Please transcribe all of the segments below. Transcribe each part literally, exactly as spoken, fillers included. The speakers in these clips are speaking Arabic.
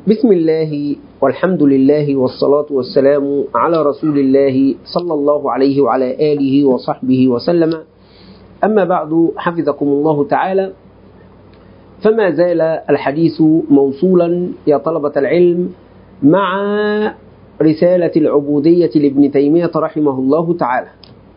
بسم الله والحمد لله والصلاة والسلام على رسول الله صلى الله عليه وعلى آله وصحبه وسلم. أما بعد، حفظكم الله تعالى، فما زال الحديث موصولا يا طلبة العلم مع رسالة العبودية لابن تيمية رحمه الله تعالى.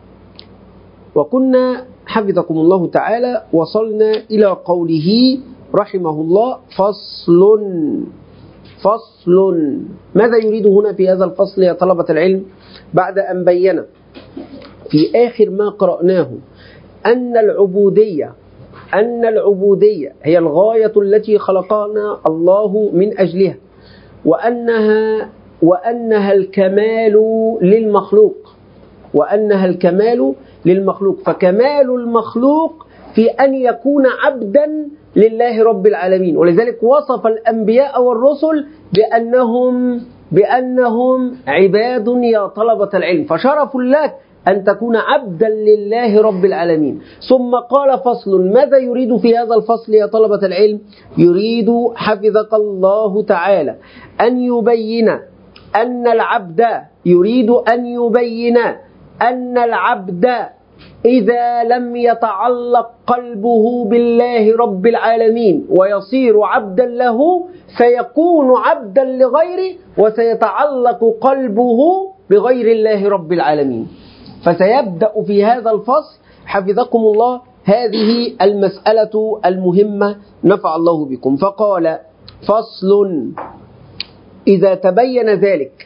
وكنا حفظكم الله تعالى وصلنا إلى قوله رحمه الله: فصل فصل. ماذا يريد هنا في هذا الفصل يا طلبة العلم؟ بعد أن بين في آخر ما قرأناه أن العبودية أن العبودية هي الغاية التي خلقنا الله من أجلها، وأنها وأنها الكمال للمخلوق وأنها الكمال للمخلوق فكمال المخلوق في أن يكون عبدا لله رب العالمين. ولذلك وصف الأنبياء والرسل بأنهم بأنهم عباد يا طلبة العلم، فشرف لك أن تكون عبدا لله رب العالمين. ثم قال: فصل. ماذا يريد في هذا الفصل يا طلبة العلم؟ يريد حفظك الله تعالى أن يبين أن العبد يريد أن يبين أن العبد إذا لم يتعلق قلبه بالله رب العالمين ويصير عبدا له، سيكون عبدا لغيره وسيتعلق قلبه بغير الله رب العالمين. فسيبدأ في هذا الفصل حفظكم الله هذه المسألة المهمة، نفع الله بكم. فقال: فصل. إذا تبين ذلك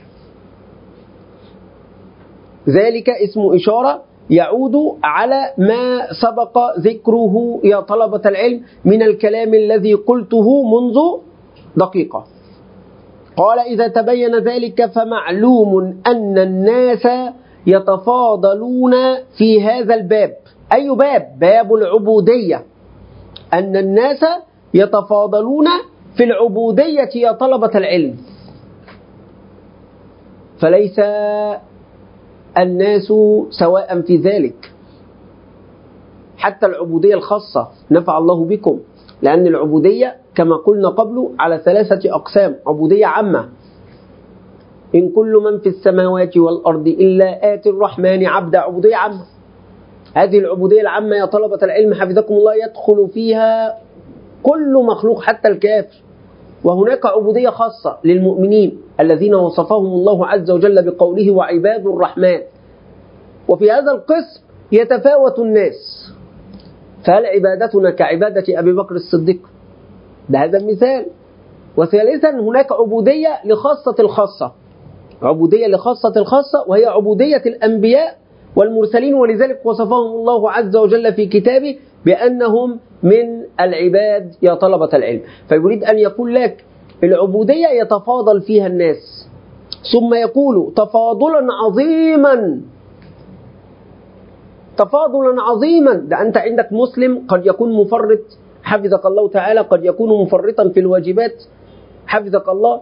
ذلك اسم إشارة يعود على ما سبق ذكره يا طلبة العلم من الكلام الذي قلته منذ دقيقة. قال: إذا تبين ذلك فمعلوم أن الناس يتفاضلون في هذا الباب. أي باب؟ باب العبودية. أن الناس يتفاضلون في العبودية يا طلبة العلم، فليس الناس سواء في ذلك، حتى العبودية الخاصة، نفع الله بكم، لأن العبودية كما قلنا قبل على ثلاثة أقسام: عبودية عامة، إن كل من في السماوات والأرض إلا آتي الرحمن عبدا، عبودية عامة. هذه العبودية العامة يا طلبة العلم حفظكم الله يدخل فيها كل مخلوق حتى الكافر. وهناك عبودية خاصة للمؤمنين الذين وصفهم الله عز وجل بقوله: وعباد الرحمن. وفي هذا القسم يتفاوت الناس، فهل عبادتنا كعبادة أبي بكر الصديق؟ ده هذا المثال. وثالثا هناك عبودية لخاصة الخاصة، عبودية لخاصة الخاصة وهي عبودية الأنبياء والمرسلين، ولذلك وصفهم الله عز وجل في كتابه بأنهم من العباد يا طلبة العلم. فيريد أن يقول لك العبودية يتفاضل فيها الناس، ثم يقول تفاضلا عظيما تفاضلا عظيما. ده أنت عندك مسلم قد يكون مفرط حفظك الله تعالى، قد يكون مفرطا في الواجبات حفظك الله،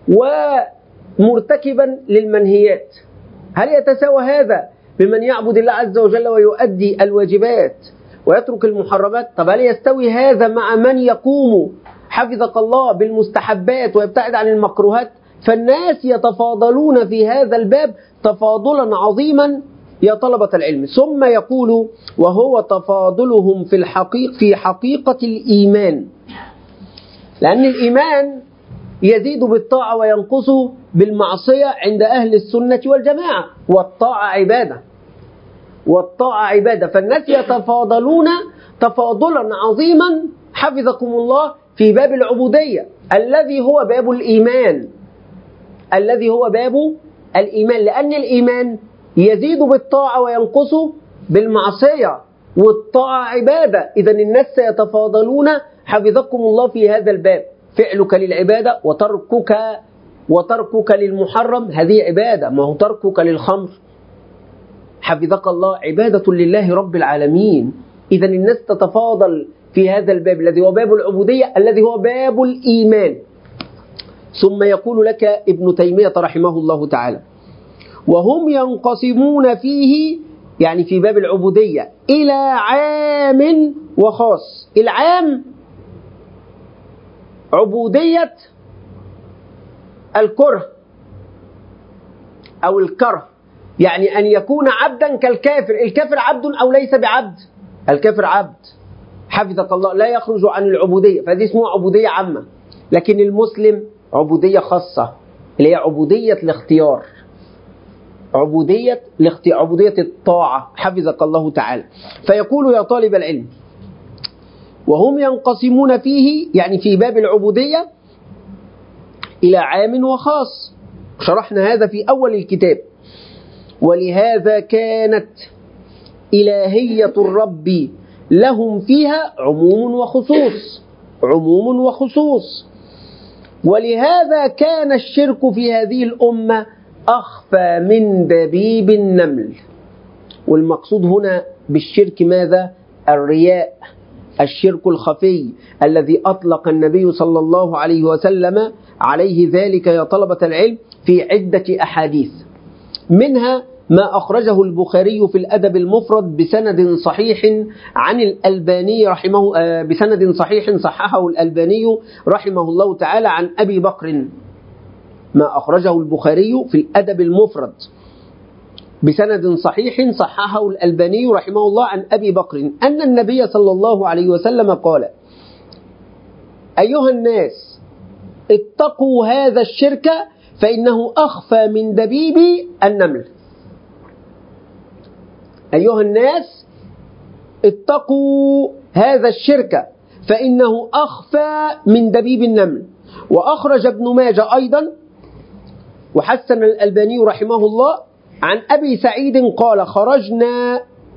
ومرتكبا للمنهيات. هل يتساوى هذا بمن يعبد الله عز وجل ويؤدي الواجبات ويترك المحرمات؟ طب هل يستوي هذا مع من يقوم حفظك الله بالمستحبات ويبتعد عن المكروهات؟ فالناس يتفاضلون في هذا الباب تفاضلا عظيما يا طلبة العلم. ثم يقول: وهو تفاضلهم في الحقيقة في حقيقة الإيمان، لأن الإيمان يزيد بالطاعة وينقص بالمعصية عند أهل السنة والجماعة، والطاعة عبادة والطاعة عبادة فالناس يتفاضلون تفاضلا عظيما حفظكم الله في باب العبودية الذي هو باب الإيمان الذي هو باب الإيمان لأن الإيمان يزيد بالطاعة وينقص بالمعصية، والطاعة عبادة. إذن الناس يتفاضلون حفظكم الله في هذا الباب، فعلك للعبادة وتركك وتركك للمحرم هذه عبادة، ما هو تركك للخمر حفظك الله عبادة لله رب العالمين. إذن الناس تتفاضل في هذا الباب الذي هو باب العبودية الذي هو باب الإيمان. ثم يقول لك ابن تيمية رحمه الله تعالى: وهم ينقسمون فيه، يعني في باب العبودية، إلى عام وخاص. العام عبودية الكره أو الكره، يعني أن يكون عبدا كالكافر. الكافر عبد أو ليس بعبد؟ الكافر عبد، حفظك الله، لا يخرج عن العبودية، فهذه اسمها عبودية عامة. لكن المسلم عبودية خاصة، اللي هي عبودية الاختيار، عبودية الاختيار، عبودية الطاعة، حفظك الله تعالى. فيقول: يا طالب العلم، وهم ينقسمون فيه، يعني في باب العبودية، إلى عام وخاص. شرحنا هذا في أول الكتاب. ولهذا كانت إلهية الرب لهم فيها عموم وخصوص، عموم وخصوص. ولهذا كان الشرك في هذه الأمة أخفى من دبيب النمل. والمقصود هنا بالشرك ماذا؟ الرياء، الشرك الخفي الذي أطلق النبي صلى الله عليه وسلم عليه ذلك يا طلبة العلم في عدة أحاديث، منها ما أخرجه البخاري في الأدب المفرد بسند صحيح عن الألباني رحمه بسند صحيح صححه الألباني رحمه الله تعالى عن أبي بكر. ما أخرجه البخاري في الأدب المفرد بسند صحيح صححه الألباني رحمه الله عن أبي بكر أن النبي صلى الله عليه وسلم قال: أيها الناس، اتقوا هذا الشرك فإنه أخفى من دبيب النمل. أيها الناس، اتقوا هذا الشرك فإنه أخفى من دبيب النمل. وأخرج ابن ماجه أيضا وحسن الألباني رحمه الله عن أبي سعيد قال: خرجنا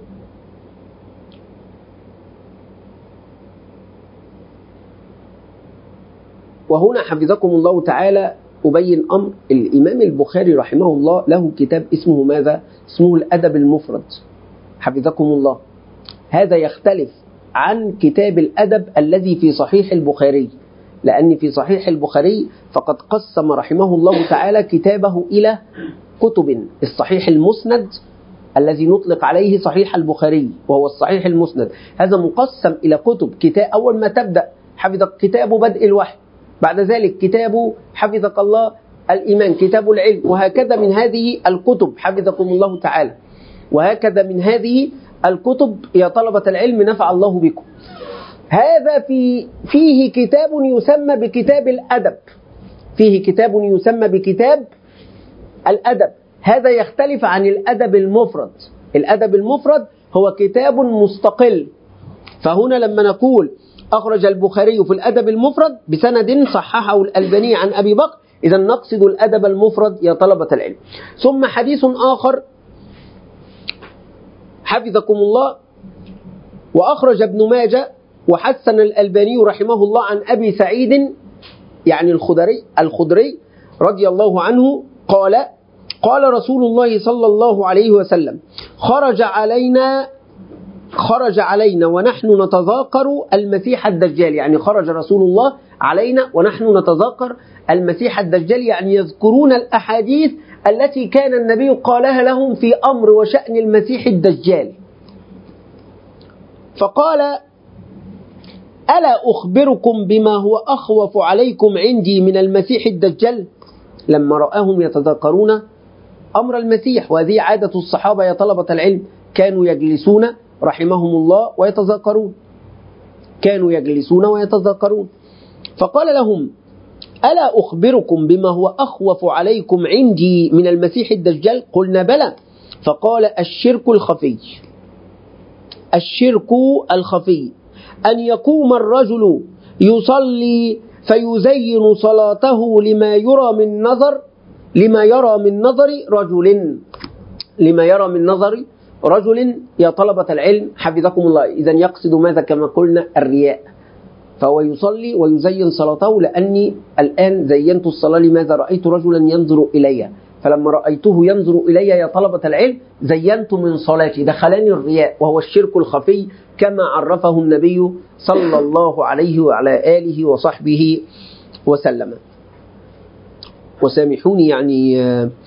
وهنا حفظكم الله تعالى أبين أمر. الإمام البخاري رحمه الله له كتاب اسمه ماذا؟ اسمه الأدب المفرد، حفظكم الله. هذا يختلف عن كتاب الأدب الذي في صحيح البخاري، لأن في صحيح البخاري فقد قسم رحمه الله تعالى كتابه إلى كتب: الصحيح المسند الذي نطلق عليه صحيح البخاري وهو الصحيح المسند، هذا مقسم إلى كتب. كتاب أول ما تبدأ حفظك كتاب بدء الوحي، بعد ذلك كتاب حفظك الله الإيمان، كتاب العلم، وهكذا من هذه الكتب حفظكم الله تعالى، وهكذا من هذه الكتب يا طلبة العلم نفع الله بكم. هذا في فيه كتاب يسمى بكتاب الأدب، فيه كتاب يسمى بكتاب الأدب. هذا يختلف عن الأدب المفرد. الأدب المفرد هو كتاب مستقل. فهنا لما نقول أخرج البخاري في الأدب المفرد بسند صححه الألباني عن أبي بكر، إذا نقصد الأدب المفرد يا طلبة العلم. ثم حديث آخر حفظكم الله، وأخرج ابن ماجه وحسن الألباني رحمه الله عن أبي سعيد يعني الخدري الخدري رضي الله عنه قال: قال رسول الله صلى الله عليه وسلم: خرج علينا خرج علينا ونحن نتذاكر المسيح الدجال. يعني خرج رسول الله علينا ونحن نتذاكر المسيح الدجال، يعني يذكرون الأحاديث التي كان النبي قالها لهم في أمر وشأن المسيح الدجال. فقال: ألا أخبركم بما هو أخوف عليكم عندي من المسيح الدجال؟ لما رآهم يتذاكرون أمر المسيح، وهذه عادة الصحابة يا طلبة العلم، كانوا يجلسون رحمهم الله ويتذاكرون، كانوا يجلسون ويتذاكرون. فقال لهم: ألا أخبركم بما هو أخوف عليكم عندي من المسيح الدجال؟ قلنا: بلى. فقال: الشرك الخفي، الشرك الخفي أن يقوم الرجل يصلي فيزين صلاته لما يرى من نظر لما يرى من نظر رجل لما يرى من نظر رجل يا طلبة العلم حفظكم الله. إذا يقصد ماذا؟ كما قلنا الرياء. فهو يصلي ويزين صلاته، لأني الآن زينت الصلاة لماذا؟ رأيت رجلا ينظر إلي، فلما رأيته ينظر إلي يا طلبة العلم زينت من صلاتي، دخلني الرياء، وهو الشرك الخفي كما عرفه النبي صلى الله عليه وعلى آله وصحبه وسلم. وسامحوني يعني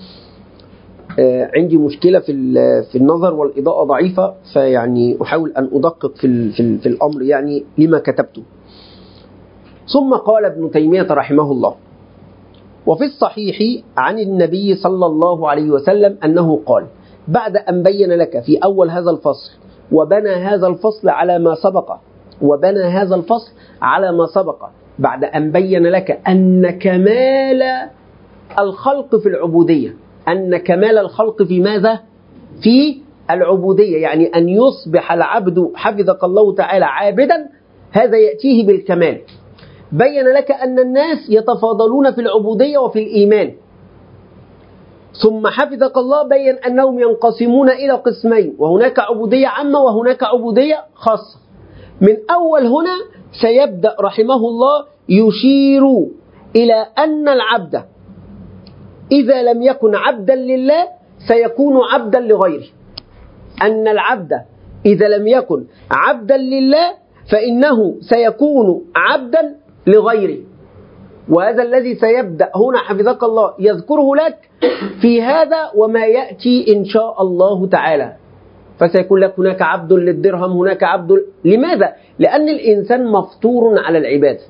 عندي مشكلة في في النظر والإضاءة ضعيفة، فيعني أحاول أن أدقق في في, في الأمر يعني لما كتبته. ثم قال ابن تيمية رحمه الله: وفي الصحيح عن النبي صلى الله عليه وسلم أنه قال بعد أن بين لك في أول هذا الفصل وبنى هذا الفصل على ما سبق وبنى هذا الفصل على ما سبق بعد أن بين لك أن كمال الخلق في العبودية أن كمال الخلق في ماذا؟ في العبودية، يعني أن يصبح العبد حفظك الله تعالى عابدا، هذا يأتيه بالكمال. بين لك أن الناس يتفاضلون في العبودية وفي الإيمان، ثم حفظك الله بين أنهم ينقسمون إلى قسمين، وهناك عبودية عامة وهناك عبودية خاصة. من أول هنا سيبدأ رحمه الله يشير إلى أن العبد إذا لم يكن عبدا لله سيكون عبدا لغيره، أن العبد إذا لم يكن عبدا لله فإنه سيكون عبدا لغيره. وهذا الذي سيبدأ هنا حفظك الله يذكره لك في هذا وما يأتي إن شاء الله تعالى. فسيكون لك هناك عبد للدرهم، هناك عبد. لماذا؟ لأن الإنسان مفطور على العبادة،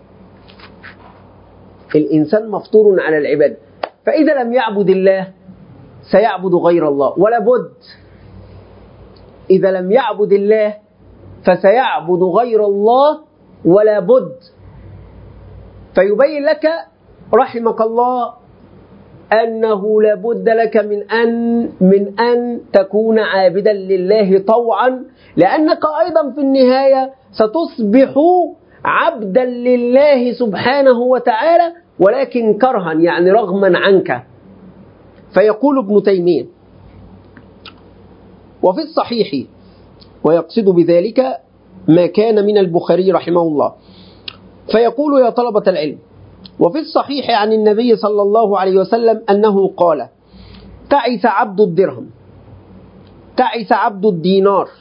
الإنسان مفطور على العبادة، فإذا لم يعبد الله سيعبد غير الله، ولا بد إذا لم يعبد الله فسيعبد غير الله ولا بد. فيبين لك رحمك الله أنه لا بد لك من أن من أن تكون عابدا لله طوعا، لأنك أيضا في النهاية ستصبح عبدا لله سبحانه وتعالى، ولكن كرها، يعني رغما عنك. فيقول ابن تيمية وفي الصحيح، ويقصد بذلك ما كان من البخاري رحمه الله، فيقول يا طلبة العلم وفي الصحيح عن النبي صلى الله عليه وسلم أنه قال تعس عبد الدرهم، تعس عبد الدينار،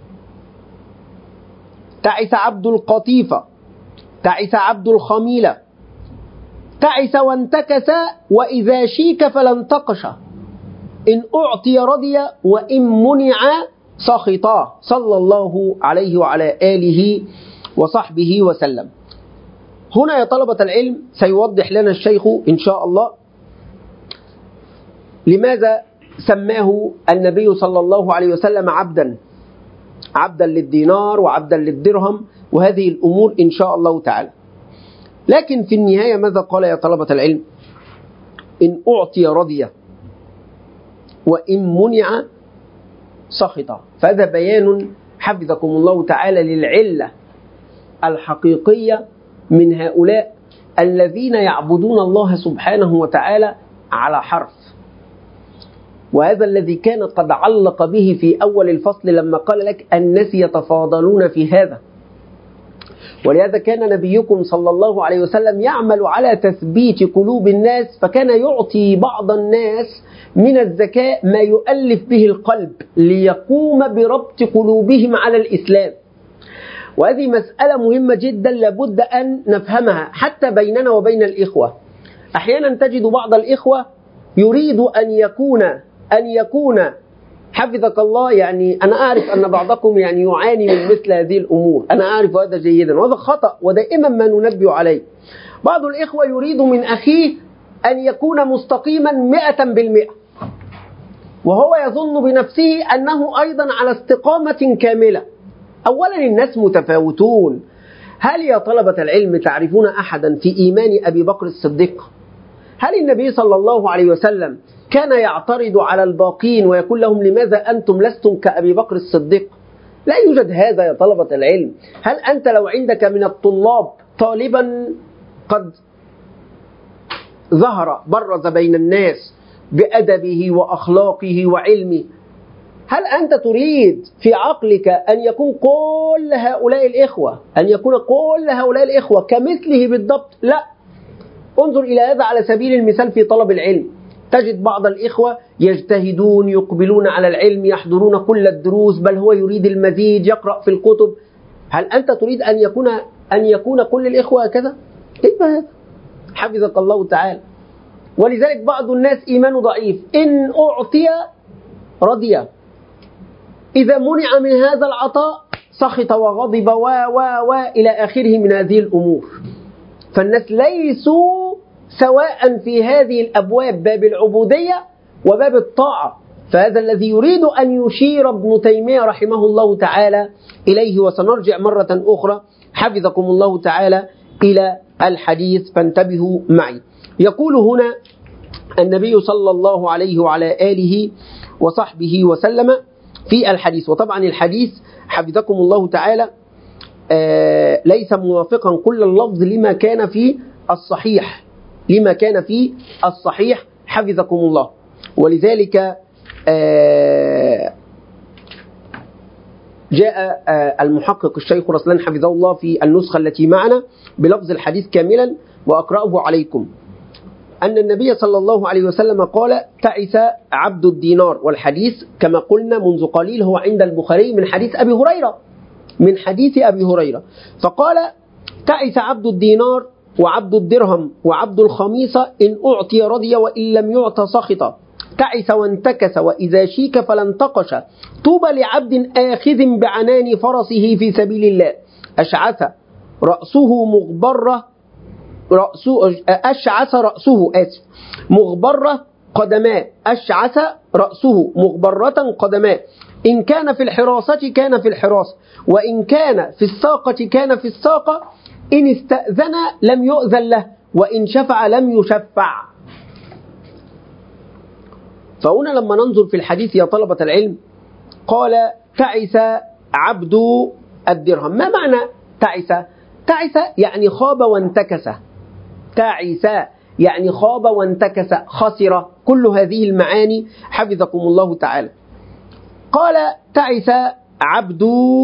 تعس عبد القطيفة، تعس عبد الخميلة، تعس وانتكس وإذا شيك فلا انتقش، إن أعطي رضي وإن منع سخطا، صلى الله عليه وعلى آله وصحبه وسلم. هنا يا طلبة العلم سيوضح لنا الشيخ إن شاء الله لماذا سماه النبي صلى الله عليه وسلم عبدا، عبدا للدينار وعبدا للدرهم وهذه الأمور إن شاء الله تعالى. لكن في النهاية ماذا قال يا طلبة العلم؟ إن أعطي رضي وإن منع سخط. فهذا بيان حفظكم الله تعالى للعلة الحقيقية من هؤلاء الذين يعبدون الله سبحانه وتعالى على حرف. وهذا الذي كان قد علق به في أول الفصل لما قال لك الناس يتفاضلون في هذا. ولهذا كان نبيكم صلى الله عليه وسلم يعمل على تثبيت قلوب الناس، فكان يعطي بعض الناس من الذكاء ما يؤلف به القلب ليقوم بربط قلوبهم على الإسلام. وهذه مسألة مهمة جدا لابد أن نفهمها حتى بيننا وبين الإخوة. أحيانا تجد بعض الإخوة يريد أن يكون أن يكون حفظك الله، يعني أنا أعرف أن بعضكم يعني يعاني من مثل هذه الأمور، أنا أعرف هذا جيدا وهذا خطأ ودائما ما ننبه عليه. بعض الإخوة يريد من أخيه أن يكون مستقيما مئة بالمئة، وهو يظن بنفسه أنه أيضا على استقامة كاملة. أولا الناس متفاوتون. هل يا طلبة العلم تعرفون أحدا في إيمان أبي بكر الصديق؟ هل النبي صلى الله عليه وسلم كان يعترض على الباقين ويقول لهم لماذا أنتم لستم كأبي بكر الصديق؟ لا يوجد هذا يا طلبة العلم. هل أنت لو عندك من الطلاب طالبا قد ظهر برز بين الناس بأدبه وأخلاقه وعلمه، هل أنت تريد في عقلك أن يكون كل هؤلاء الإخوة أن يكون كل هؤلاء الإخوة كمثله بالضبط؟ لا. انظر إلى هذا على سبيل المثال في طلب العلم. تجد بعض الإخوة يجتهدون يقبلون على العلم يحضرون كل الدروس، بل هو يريد المزيد يقرأ في الكتب. هل أنت تريد أن يكون أن يكون كل الإخوة هكذا؟ كيف هذا؟ حفظك الله تعالى. ولذلك بعض الناس إيمانه ضعيف، إن أعطي رضي، إذا منع من هذا العطاء سخط وغضب و و و إلى آخره من هذه الأمور. فالناس ليسوا سواء في هذه الأبواب باب العبودية وباب الطاعة. فهذا الذي يريد أن يشير ابن تيمية رحمه الله تعالى إليه. وسنرجع مرة أخرى حفظكم الله تعالى إلى الحديث، فانتبهوا معي. يقول هنا النبي صلى الله عليه وعلى آله وصحبه وسلم في الحديث، وطبعا الحديث حفظكم الله تعالى آه ليس موافقا كل اللفظ لما كان في الصحيح لما كان في الصحيح حفظكم الله. ولذلك آه جاء آه المحقق الشيخ رسلان حفظه الله في النسخة التي معنا بلفظ الحديث كاملا وأقرأه عليكم، أن النبي صلى الله عليه وسلم قال: تعس عبد الدينار. والحديث كما قلنا منذ قليل هو عند البخاري من حديث أبي هريرة من حديث أبي هريرة فقال: تعس عبد الدينار وعبد الدرهم وعبد الخميصة، إن أعطي رضي وإن لم يعط سخط. تعس وانتكس وإذا شيك فلا انتقش. طوبى لعبد آخذ بعنان فرسه في سبيل الله، أشعث رأسه مغبرة رأسه أشعث رأسه آسف مغبرة قدماه أشعث رأسه مغبرة قدماه. إن كان في الحراسة كان في الحراسة، وإن كان في الساقة كان في الساقة. إن استأذن لم يؤذن له، وإن شفع لم يشفع. فهنا لما ننظر في الحديث يا طلبة العلم، قال: تعس عبد الدرهم. ما معنى تعس؟ تعس يعني خاب وانتكس. تعس يعني خاب وانتكس، خسر. كل هذه المعاني حفظكم الله تعالى. قال: تعس عبد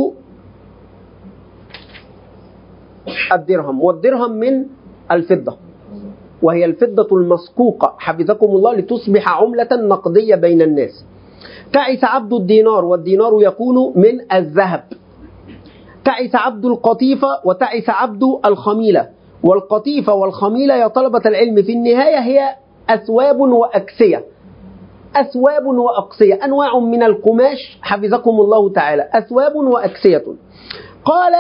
الدرهم. والدرهم من الفضة، وهي الفضة المصكوقة حفظكم الله لتصبح عملة نقدية بين الناس. تعس عبد الدينار، والدينار يكون من الذهب. تعس عبد القطيفة وتعس عبد الخميلة. والقطيفة والخميلة يا طلبة العلم في النهاية هي أثواب وأكسية. أثواب وأقصية، أنواع من القماش حفظكم الله تعالى، أثواب وأكسية. قال: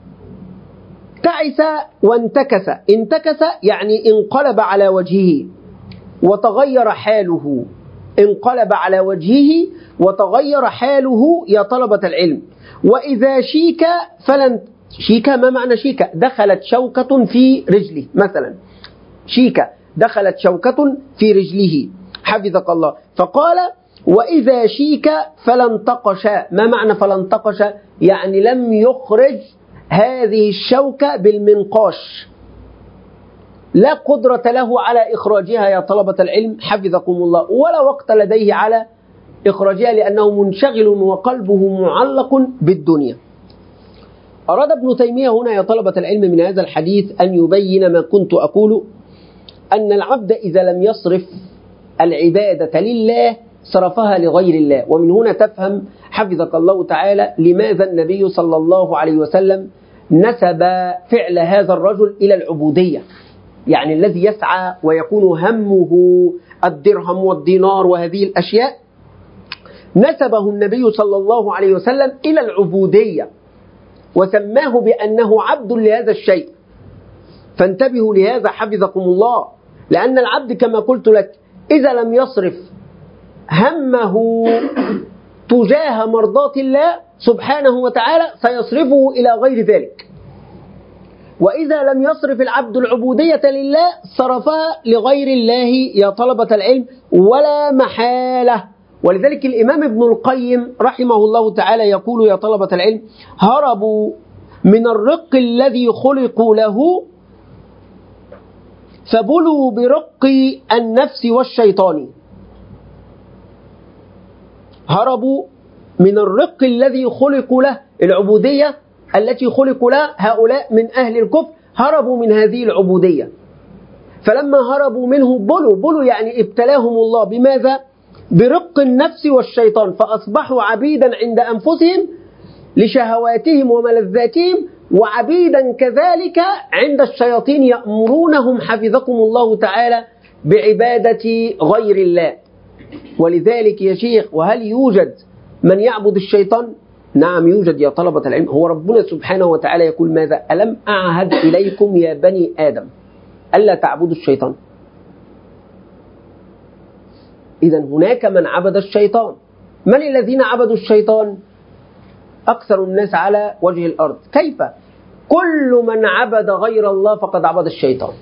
تعس وانتكس. انتكس يعني انقلب على وجهه وتغير حاله. انقلب على وجهه وتغير حاله يا طلبة العلم. وإذا شيك فلن شيك. ما معنى شيك؟ دخلت شوكة في رجله مثلا. شيك دخلت شوكة في رجله حفظك الله. فقال: وإذا شيك فلن تقش. ما معنى فلن تقش؟ يعني لم يخرج هذه الشوكة بالمنقاش، لا قدرة له على إخراجها يا طلبة العلم حفظكم الله، ولا وقت لديه على إخراجها لأنه منشغل وقلبه معلق بالدنيا. أراد ابن تيمية هنا يا طلبة العلم من هذا الحديث أن يبين ما كنت أقول، أن العبد إذا لم يصرف العبادة لله صرفها لغير الله. ومن هنا تفهم حفظك الله تعالى لماذا النبي صلى الله عليه وسلم نسب فعل هذا الرجل إلى العبودية، يعني الذي يسعى ويكون همه الدرهم والدينار وهذه الأشياء، نسبه النبي صلى الله عليه وسلم إلى العبودية وسماه بأنه عبد لهذا الشيء. فانتبهوا لهذا حفظكم الله، لأن العبد كما قلت لك إذا لم يصرف همه تجاه مرضاة الله سبحانه وتعالى سيصرفه إلى غير ذلك. وإذا لم يصرف العبد العبودية لله صرفها لغير الله يا طلبة العلم ولا محالة. ولذلك الإمام ابن القيم رحمه الله تعالى يقول يا طلبة العلم: هربوا من الرق الذي خلقوا له فبلوا برق النفس والشيطان. هربوا من الرق الذي خلقوا له، العبودية التي خلقوا لها هؤلاء من أهل الكفر هربوا من هذه العبودية، فلما هربوا منه بلوا بلوا يعني ابتلاهم الله بماذا؟ برق النفس والشيطان، فأصبحوا عبيدا عند أنفسهم لشهواتهم وملذاتهم، وعبيدا كذلك عند الشياطين يأمرونهم حفظكم الله تعالى بعبادة غير الله. ولذلك يا شيخ، وهل يوجد من يعبد الشيطان؟ نعم يوجد يا طلبة العلم. هو ربنا سبحانه وتعالى يقول ماذا؟ ألم أعهد إليكم يا بني آدم ألا تعبدوا الشيطان. إذا هناك من عبد الشيطان. من الذين عبدوا الشيطان؟ أكثر الناس على وجه الأرض. كيف؟ كل من عبد غير الله فقد عبد الشيطان.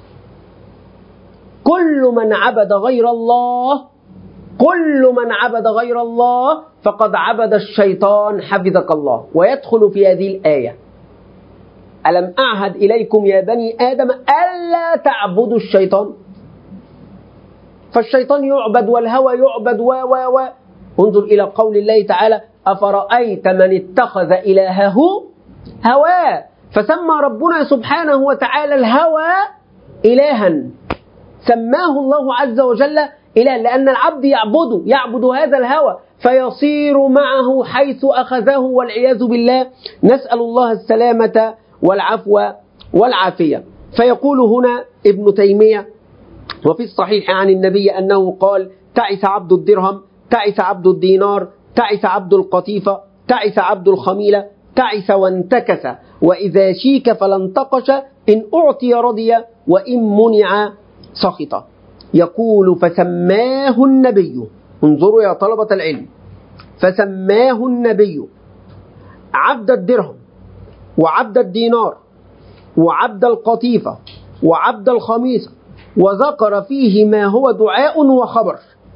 كل من عبد غير الله كل من عبد غير الله فقد عبد الشيطان حفظك الله. ويدخل في هذه الآية: ألم أعهد إليكم يا بني آدم ألا تعبدوا الشيطان. فالشيطان يعبد والهوى يعبد و و و انظر إلى قول الله تعالى: أفرأيت من اتخذ إلهه هواه. فسمى ربنا سبحانه وتعالى الهوى إلها، سماه الله عز وجل إله، لأن العبد يعبده يعبد هذا الهوى فيصير معه حيث أخذه والعياذ بالله. نسأل الله السلامة والعفو والعافية. فيقول هنا ابن تيمية: وفي الصحيح عن النبي أنه قال: تعس عبد الدرهم، تعس عبد الدينار، تعس عبد القطيفة، تعس عبد الخميلة، تعس وانتكس، وإذا شيك فلا انتقش، إن أعطي رضي وإن منع سخط. يقول: فسماه النبي، انظروا يا طلبة العلم، فسماه النبي عبد الدرهم وعبد الدينار وعبد القطيفة وعبد الخميصة، وذكر فيه ما هو دعاء وخبر،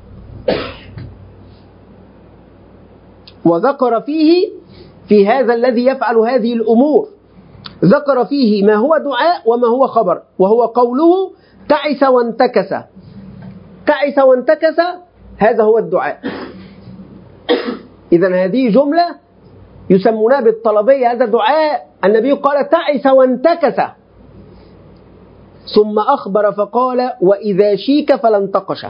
وذكر فيه في هذا الذي يفعل هذه الأمور ذكر فيه ما هو دعاء وما هو خبر، وهو قوله: تعس وانتكس. تعس وانتكس هذا هو الدعاء. إذن هذه جملة يسمونها بالطلبية، هذا دعاء. النبي قال: تعس وانتكس، ثم أخبر فقال: وإذا شيك فلا انتقش.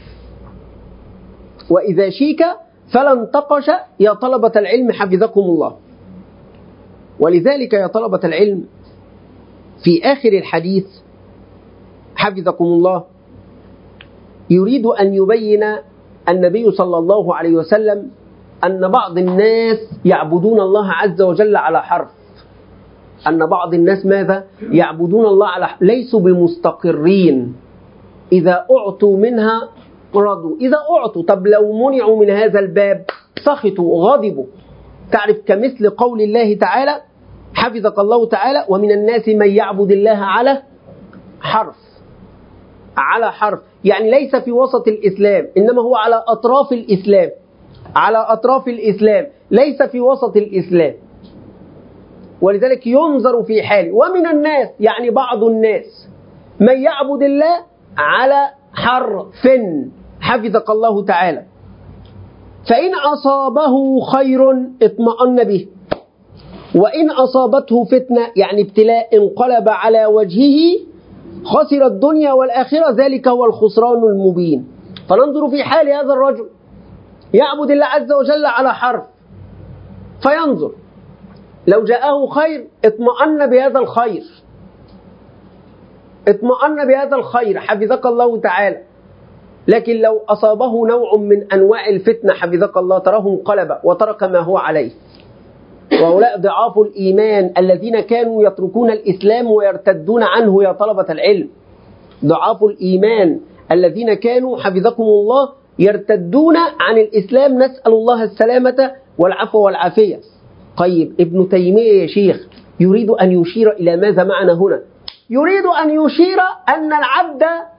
وإذا شيك فلا انتقش يا طلبة العلم حفظكم الله. ولذلك يا طلبة العلم في آخر الحديث حفظكم الله يريد أن يبين النبي صلى الله عليه وسلم أن بعض الناس يعبدون الله عز وجل على حرف. أن بعض الناس ماذا؟ يعبدون الله على حرف، ليسوا بمستقرين. إذا أعطوا منها رضوا، إذا أعطوا، طب لو منعوا من هذا الباب سخطوا غضبوا. تعرف كمثل قول الله تعالى حفظك الله تعالى: ومن الناس من يعبد الله على حرف. على حرف يعني ليس في وسط الإسلام، إنما هو على أطراف الإسلام، على أطراف الإسلام، ليس في وسط الإسلام. ولذلك ينظر في حاله. ومن الناس يعني بعض الناس من يعبد الله على حرف حفظك الله تعالى، فإن أصابه خير اطمأن به، وإن أصابته فتنة يعني ابتلاء انقلب على وجهه خسر الدنيا والآخرة، ذلك هو الخسران المبين. فننظر في حال هذا الرجل يعبد الله عز وجل على حرف، فينظر لو جاءه خير اطمأن بهذا الخير، اطمأن بهذا الخير حفظك الله تعالى. لكن لو أصابه نوع من أنواع الفتنة حفظك الله تراه انقلب وترك ما هو عليه. وهؤلاء ضعاف الإيمان الذين كانوا يتركون الإسلام ويرتدون عنه يا طلبة العلم. ضعاف الإيمان الذين كانوا حفظكم الله يرتدون عن الإسلام، نسأل الله السلامة والعفو والعافية. طيب ابن تيمية يا شيخ يريد أن يشير إلى ماذا معنا هنا؟ يريد أن يشير أن العبد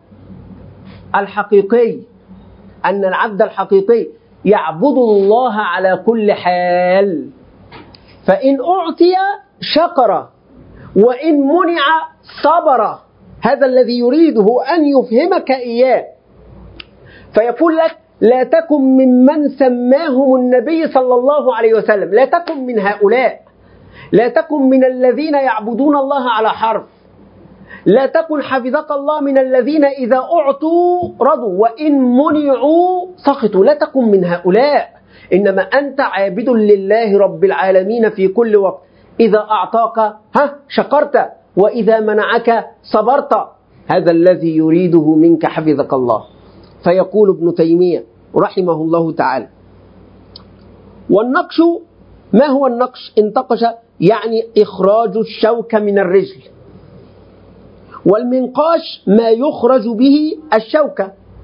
الحقيقي أن العبد الحقيقي يعبد الله على كل حال، فإن أعطي شكر وإن منع صبر. هذا الذي يريده أن يفهمك إياه. فيقول لك: لا تكن ممن سماهم النبي صلى الله عليه وسلم، لا تكن من هؤلاء، لا تكن من الذين يعبدون الله على حرف، لا تكن حفظك الله من الذين إذا أعطوا رضوا وإن منعوا سخطوا، لا تكن من هؤلاء. إنما أنت عابد لله رب العالمين في كل وقت. إذا أعطاك ها شكرت، وإذا منعك صبرت. هذا الذي يريده منك حفظك الله. فيقول ابن تيمية رحمه الله تعالى: والنقش، ما هو النقش؟ انتقش يعني إخراج الشوكة من الرجل، والمنقاش ما يخرج به الشوكة.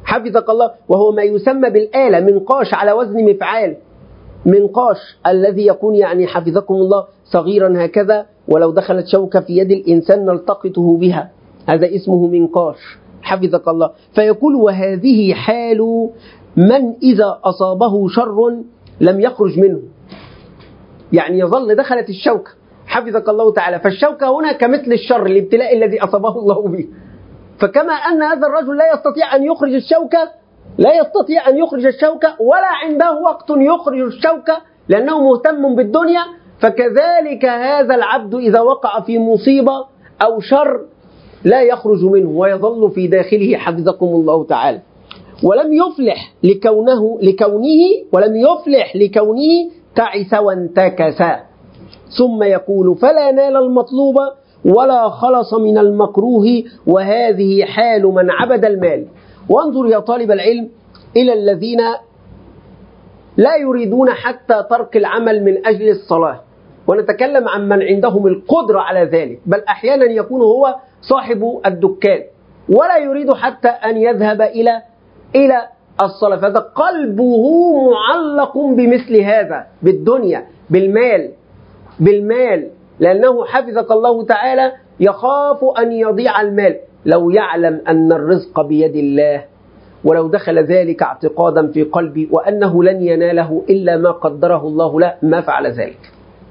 حفظك الله، وهو ما يسمى بالآلة، منقاش على وزن مفعال، منقاش الذي يكون يعني حفظكم الله صغيرا هكذا، ولو دخلت شوكة في يد الإنسان نلتقطه بها، هذا اسمه منقاش حفظك الله. فيقول وهذه حال من إذا أصابه شر لم يخرج منه، يعني يظل دخلت الشوكة حفظك الله تعالى، فالشوكة هنا كمثل الشر الابتلاء الذي أصابه الله به. فكما أن هذا الرجل لا يستطيع أن يخرج الشوكة، لا يستطيع أن يخرج الشوكة ولا عنده وقت يخرج الشوكة لأنه مهتم بالدنيا، فكذلك هذا العبد إذا وقع في مصيبة أو شر لا يخرج منه ويظل في داخله حفظكم الله تعالى. ولم يفلح لكونه لكونه ولم يفلح لكونه تعس وانتكس. ثم يقول فلا نال المطلوب ولا خلص من المكروه، وهذه حال من عبد المال. وانظر يا طالب العلم إلى الذين لا يريدون حتى ترك العمل من أجل الصلاة، ونتكلم عن من عندهم القدرة على ذلك، بل أحيانا يكون هو صاحب الدكان ولا يريد حتى أن يذهب إلى إلى الصلاة، فهذا قلبه معلق بمثل هذا، بالدنيا، بالمال بالمال لأنه حفظك الله تعالى يخاف أن يضيع المال. لو يعلم أن الرزق بيد الله، ولو دخل ذلك اعتقادا في قلبي وأنه لن يناله إلا ما قدره الله له، ما فعل ذلك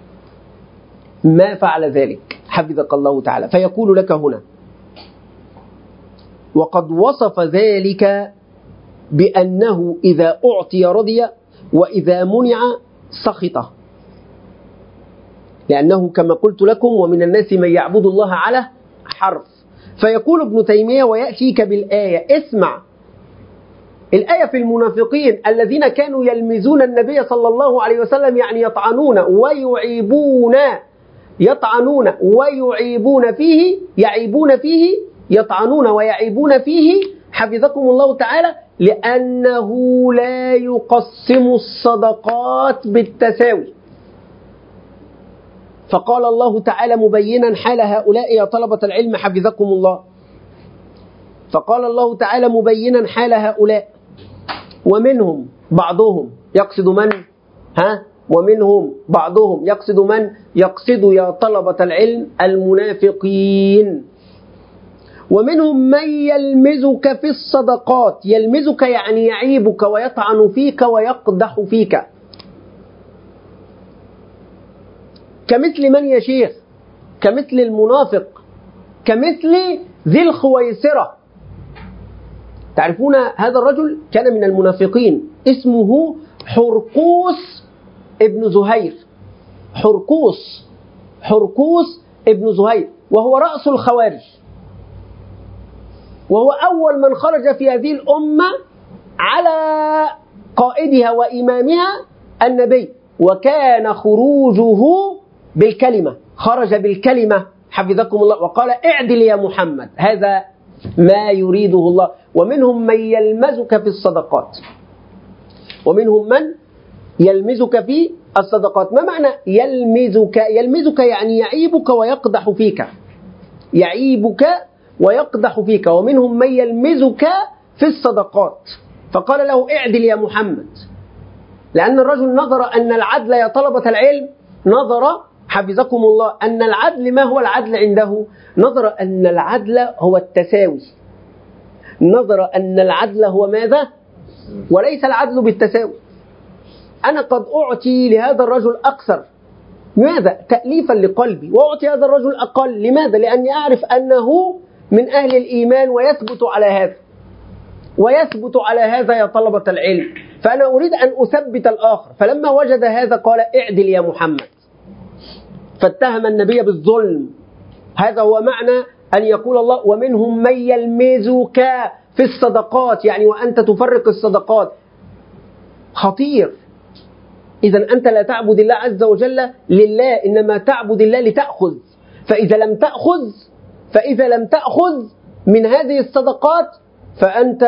ما فعل ذلك حفظك الله تعالى. فيقول لك هنا وقد وصف ذلك بأنه إذا أعطي رضي وإذا منع سخط، لأنه كما قلت لكم ومن الناس من يعبد الله على حرف. فيقول ابن تيمية ويأتيك بالآية، اسمع الآية في المنافقين الذين كانوا يلمزون النبي صلى الله عليه وسلم، يعني يطعنون ويعيبون يطعنون ويعيبون فيه يعيبون فيه يطعنون ويعيبون فيه حفظكم الله تعالى، لأنه لا يقسم الصدقات بالتساوي. فقال الله تعالى مبينا حال هؤلاء يا طلبة العلم حفظكم الله، فقال الله تعالى مبينا حال هؤلاء ومنهم بعضهم يقصد من؟ ها؟ ومنهم بعضهم يقصد من؟ يقصد يا طلبة العلم المنافقين. ومنهم من يلمزك في الصدقات، يلمزك يعني يعيبك ويطعن فيك ويقدح فيك، كمثل من يا شيخ؟ كمثل المنافق، كمثل ذي الخويسرة. تعرفون هذا الرجل كان من المنافقين، اسمه حرقوس ابن زهير، حرقوس حرقوس ابن زهير، وهو رأس الخوارج، وهو أول من خرج في هذه الأمة على قائدها وإمامها النبي، وكان خروجه بالكلمة، خرج بالكلمة حفظكم الله، وقال اعدل يا محمد، هذا ما يريده الله. ومنهم من يلمزك في الصدقات، ومنهم من يلمزك في الصدقات. ما معنى يلمزك؟ يلمزك يعني يعيبك ويقدح فيك، يعيبك ويقدح فيك. ومنهم من يلمزك في الصدقات، فقال له اعدل يا محمد، لأن الرجل نظر أن العدل يا طلبة العلم، نظر حفظكم الله أن العدل، ما هو العدل عنده؟ نظر أن العدل هو التساوي، نظر أن العدل هو ماذا؟ وليس العدل بالتساوي. أنا قد أعطي لهذا الرجل أكثر، لماذا؟ تأليفا لقلبي، وأعطي هذا الرجل أقل، لماذا؟ لأني أعرف أنه من أهل الإيمان ويثبت على هذا ويثبت على هذا يا طلبة العلم، فأنا أريد أن أثبت الآخر. فلما وجد هذا قال اعدل يا محمد، فاتهم النبي بالظلم. هذا هو معنى أن يقول الله ومنهم من يلمزك في الصدقات، يعني وأنت تفرق الصدقات، خطير. إذا أنت لا تعبد الله عز وجل لله، إنما تعبد الله لتأخذ، فإذا لم تأخذ فإذا لم تأخذ من هذه الصدقات فأنت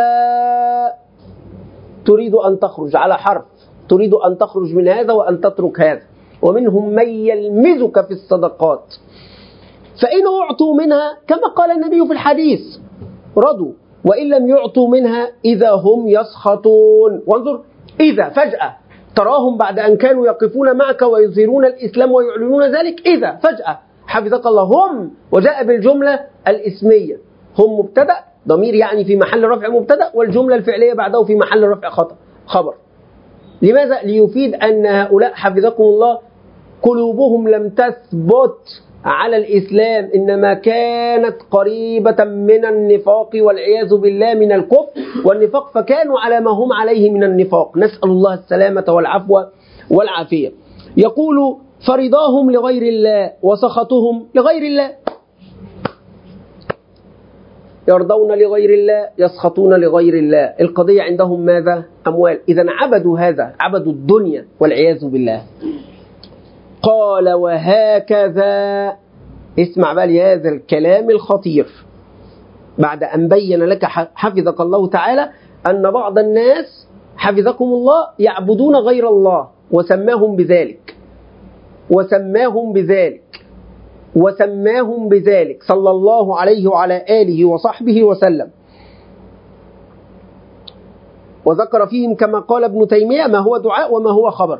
تريد أن تخرج على حرف، تريد أن تخرج من هذا وأن تترك هذا. ومنهم من يلمزك في الصدقات، فإن أعطوا منها كما قال النبي في الحديث رضوا وإن لم يعطوا منها إذا هم يسخطون. وانظر، إذا فجأة تراهم بعد أن كانوا يقفون معك ويظهرون الإسلام ويعلنون ذلك، إذا فجأة حفظك الله هم، وجاء بالجملة الإسمية. هم مبتدأ، ضمير يعني في محل رفع مبتدأ، والجملة الفعلية بعده في محل رفع خبر. لماذا؟ ليفيد أن هؤلاء حفظكم الله قلوبهم لم تثبت على الإسلام، إنما كانت قريبة من النفاق والعياذ بالله من الكفر والنفاق، فكانوا على ما هم عليه من النفاق. نسأل الله السلامة والعفو والعافية. يقول فرضاهم لغير الله وسخطهم لغير الله. يرضون لغير الله، يسخطون لغير الله. القضية عندهم ماذا؟ أموال. إذن عبدوا هذا، عبدوا الدنيا والعياذ بالله. قال وهكذا، اسمع بقى لهذا الكلام الخطير، بعد أن بين لك حفظك الله تعالى أن بعض الناس حفظكم الله يعبدون غير الله، وسماهم بذلك وسماهم بذلك وسماهم بذلك صلى الله عليه وعلى آله وصحبه وسلم، وذكر فيهم كما قال ابن تيمية ما هو دعاء وما هو خبر.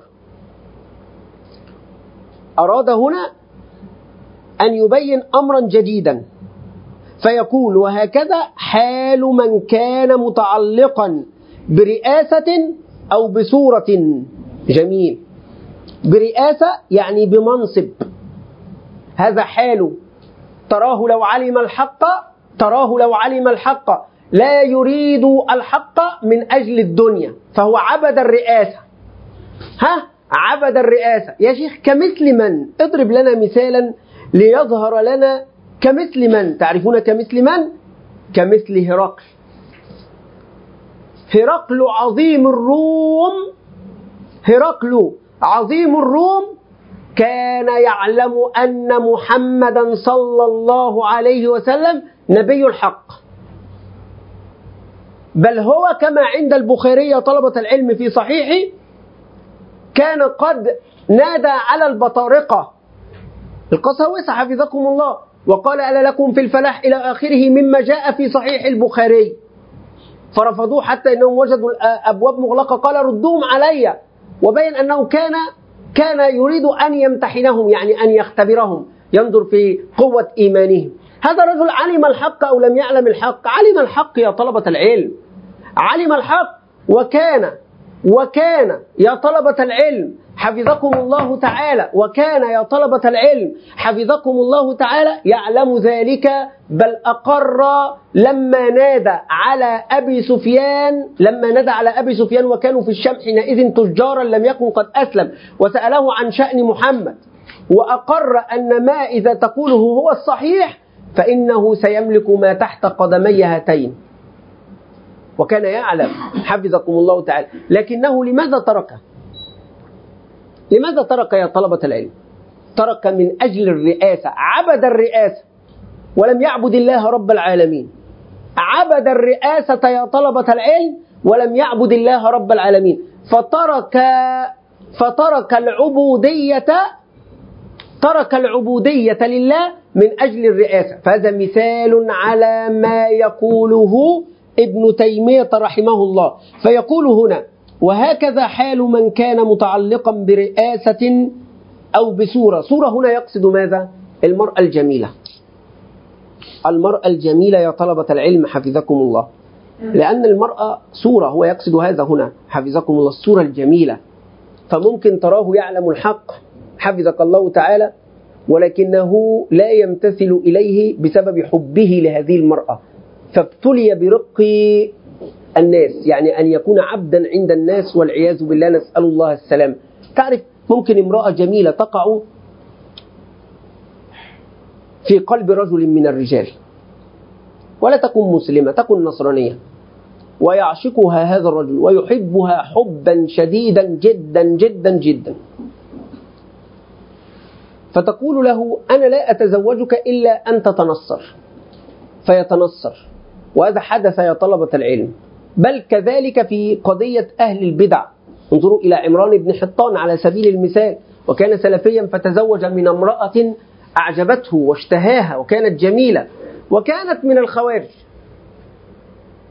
أراد هنا أن يبين أمرا جديدا، فيقول وهكذا حال من كان متعلقا برئاسة أو بصورة. جميل. برئاسة يعني بمنصب، هذا حاله. تراه لو علم الحق تراه لو علم الحق لا يريد الحق من أجل الدنيا، فهو عبد الرئاسة. ها؟ عبد الرئاسة. يا شيخ كمثل من؟ اضرب لنا مثالا ليظهر لنا. كمثل من؟ تعرفون كمثل من؟ كمثل هرقل. هرقل عظيم الروم هرقل عظيم الروم كان يعلم أن محمدا صلى الله عليه وسلم نبي الحق، بل هو كما عند البخاري طلبة العلم في صحيحه كان قد نادى على البطارقة القساوسة حفظكم الله، وقال ألا لكم في الفلاح إلى آخره مما جاء في صحيح البخاري، فرفضوه حتى أنهم وجدوا الأبواب مغلقة، قال ردوهم علي، وبين أنه كان كان يريد أن يمتحنهم، يعني أن يختبرهم، ينظر في قوة إيمانهم. هذا الرجل علم الحق أو لم يعلم الحق؟ علم الحق يا طلبة العلم، علم الحق. وكان وكان يا طلبة العلم حفظكم الله تعالى وكان يا طلبة العلم حفظكم الله تعالى يعلم ذلك، بل أقر لما نادى على أبي سفيان لما نادى على أبي سفيان وكانوا في الشام حينئذ تجارا لم يكن قد أسلم، وسأله عن شأن محمد، وأقر أن ما إذا تقوله هو الصحيح فإنه سيملك ما تحت قدمي هاتين. وكان يعلم حفظكم الله تعالى، لكنه لماذا تركه؟ لماذا ترك يا طلبة العلم؟ ترك من أجل الرئاسة، عبد الرئاسة ولم يعبد الله رب العالمين. عبد الرئاسة يا طلبة العلم ولم يعبد الله رب العالمين، فترك فترك العبودية ترك العبودية لله من أجل الرئاسة. فهذا مثال على ما يقوله ابن تيمية رحمه الله. فيقول هنا وهكذا حال من كان متعلقا برئاسة أو بصورة. صورة هنا يقصد ماذا؟ المرأة الجميلة. المرأة الجميلة يا طلبة العلم حفظكم الله، لأن المرأة صورة، هو يقصد هذا هنا حفظكم الله، الصورة الجميلة. فممكن تراه يعلم الحق حفظك الله تعالى، ولكنه لا يمتثل إليه بسبب حبه لهذه المرأة، فابتلي برق الناس، يعني أن يكون عبدا عند الناس والعياذ بالله، نسأل الله السلام. تعرف ممكن امرأة جميلة تقع في قلب رجل من الرجال ولا تكون مسلمة، تكون نصرانية، ويعشقها هذا الرجل ويحبها حبا شديدا جدا جدا جدا، فتقول له أنا لا أتزوجك إلا أن تتنصر، فيتنصر. وهذا حدث يا طلبة العلم، بل كذلك في قضية أهل البدع. انظروا إلى عمران بن حطان على سبيل المثال، وكان سلفيا فتزوج من امرأة أعجبته واشتهاها وكانت جميلة، وكانت من الخوارج،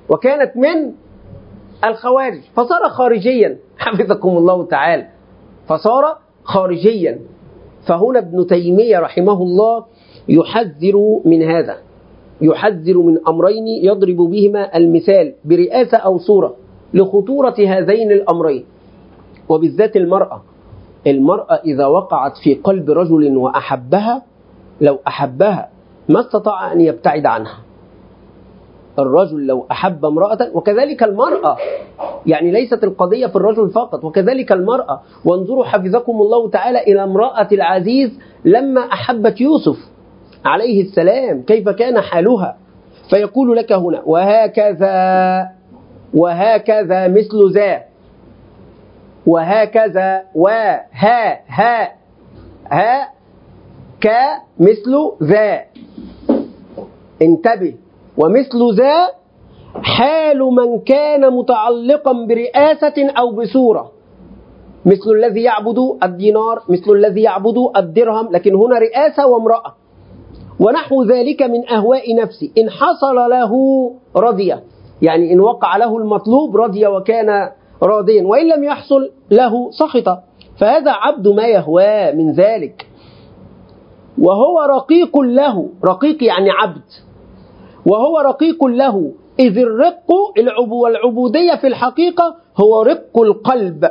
وكانت من الخوارج فصار خارجيا حفظكم الله تعالى، فصار خارجيا. فهنا ابن تيمية رحمه الله يحذر من هذا، يحذر من أمرين يضرب بهما المثال برئاسة أو صورة لخطورة هذين الأمرين، وبالذات المرأة. المرأة إذا وقعت في قلب رجل وأحبها، لو أحبها ما استطاع أن يبتعد عنها. الرجل لو أحب امرأة، وكذلك المرأة، يعني ليست القضية في الرجل فقط، وكذلك المرأة. وانظروا حفظكم الله تعالى إلى امرأة العزيز لما أحبت يوسف عليه السلام كيف كان حالها. فيقول لك هنا وهكذا وهكذا مثل ذا، وهكذا وها ها ها كمثل ذا، انتبه. ومثل ذا حال من كان متعلقا برئاسة أو بصورة، مثل الذي يعبد الدينار، مثل الذي يعبد الدرهم، لكن هنا رئاسة وامرأة. ونحو ذلك من أهواء نفسه، إن حصل له رضي، يعني إن وقع له المطلوب رضي وكان راضيا، وإن لم يحصل له سخط. فهذا عبد ما يهواه من ذلك، وهو رقيق له، رقيق يعني عبد، وهو رقيق له، إذ الرق والعبودية في الحقيقة هو رق القلب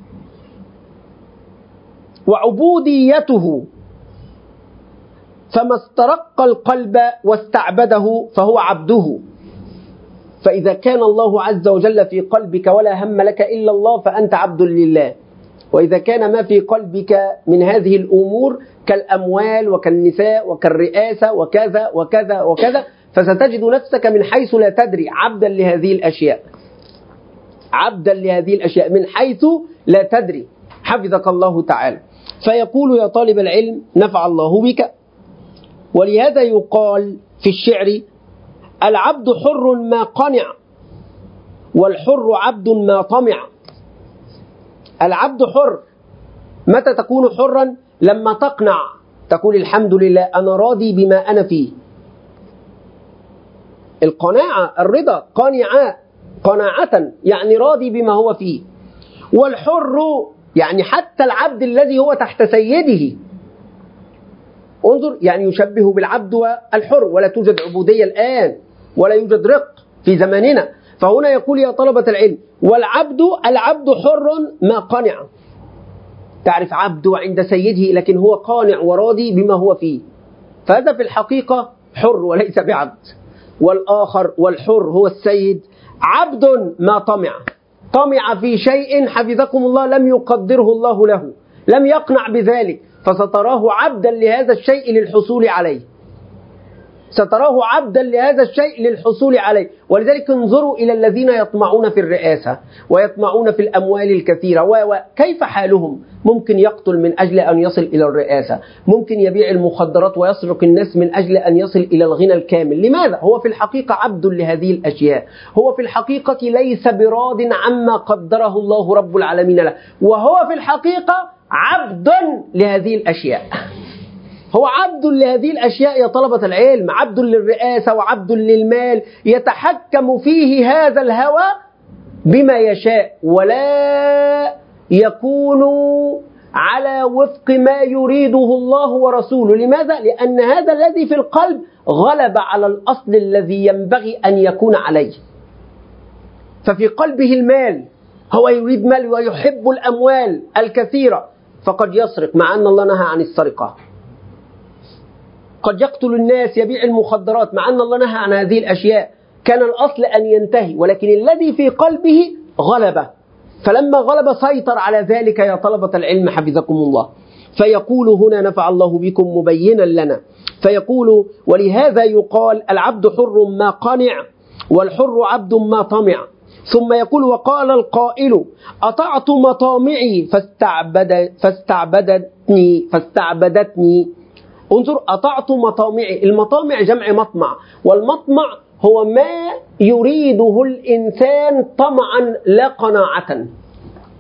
وعبوديته، فما استرق القلب واستعبده فهو عبده. فإذا كان الله عز وجل في قلبك ولا هم لك إلا الله فأنت عبد لله. وإذا كان ما في قلبك من هذه الأمور كالأموال وكالنساء وكالرئاسة وكذا وكذا وكذا، فستجد نفسك من حيث لا تدري عبدا لهذه الأشياء، عبدا لهذه الأشياء من حيث لا تدري، حفظك الله تعالى. فيقول يا طالب العلم نفع الله بك. ولهذا يقال في الشعر العبد حر ما قنع، والحر عبد ما طمع. العبد حر، متى تكون حرا؟ لما تقنع، تقول الحمد لله أنا راضي بما أنا فيه. القناعة الرضا، قانعة قناعة يعني راضي بما هو فيه. والحر يعني حتى العبد الذي هو تحت سيده، انظر، يعني يشبه بالعبد والحر، ولا توجد عبودية الآن ولا يوجد رق في زماننا. فهنا يقول يا طلبة العلم والعبد العبد حر ما قنع. تعرف عبد عند سيده لكن هو قانع وراضي بما هو فيه، فهذا في الحقيقة حر وليس بعبد. والآخر والحر هو السيد عبد ما طمع، طمع في شيء حفظكم الله لم يقدره الله له، لم يقنع بذلك، فستراه عبدا لهذا الشيء للحصول عليه، ستراه عبدا لهذا الشيء للحصول عليه. ولذلك انظروا إلى الذين يطمعون في الرئاسة ويطمعون في الأموال الكثيرة، وكيف حالهم؟ ممكن يقتل من أجل أن يصل إلى الرئاسة، ممكن يبيع المخدرات ويسرق الناس من أجل أن يصل إلى الغنى الكامل. لماذا؟ هو في الحقيقة عبد لهذه الأشياء، هو في الحقيقة ليس براض عما قدره الله رب العالمين له، وهو في الحقيقة عبد لهذه الأشياء، هو عبد لهذه الأشياء يا طلبة العلم، عبد للرئاسة وعبد للمال، يتحكم فيه هذا الهوى بما يشاء، ولا يكون على وفق ما يريده الله ورسوله. لماذا؟ لأن هذا الذي في القلب غلب على الأصل الذي ينبغي أن يكون عليه. ففي قلبه المال، هو يريد مال ويحب الأموال الكثيرة، فقد يسرق مع أن الله نهى عن السرقة، قد يقتل الناس، يبيع المخدرات مع أن الله نهى عن هذه الأشياء، كان الأصل أن ينتهي، ولكن الذي في قلبه غلب، فلما غلب سيطر على ذلك يا طلبة العلم حفظكم الله. فيقول هنا نفع الله بكم مبينا لنا، فيقول ولهذا يقال العبد حر ما قنع والحر عبد ما طمع. ثم يقول وقال القائل أطعت مطامعي فاستعبد فاستعبدتني فاستعبدتني انظر، أطعت مطامعي، المطامع جمع مطمع، والمطمع هو ما يريده الإنسان طمعا لا قناعة.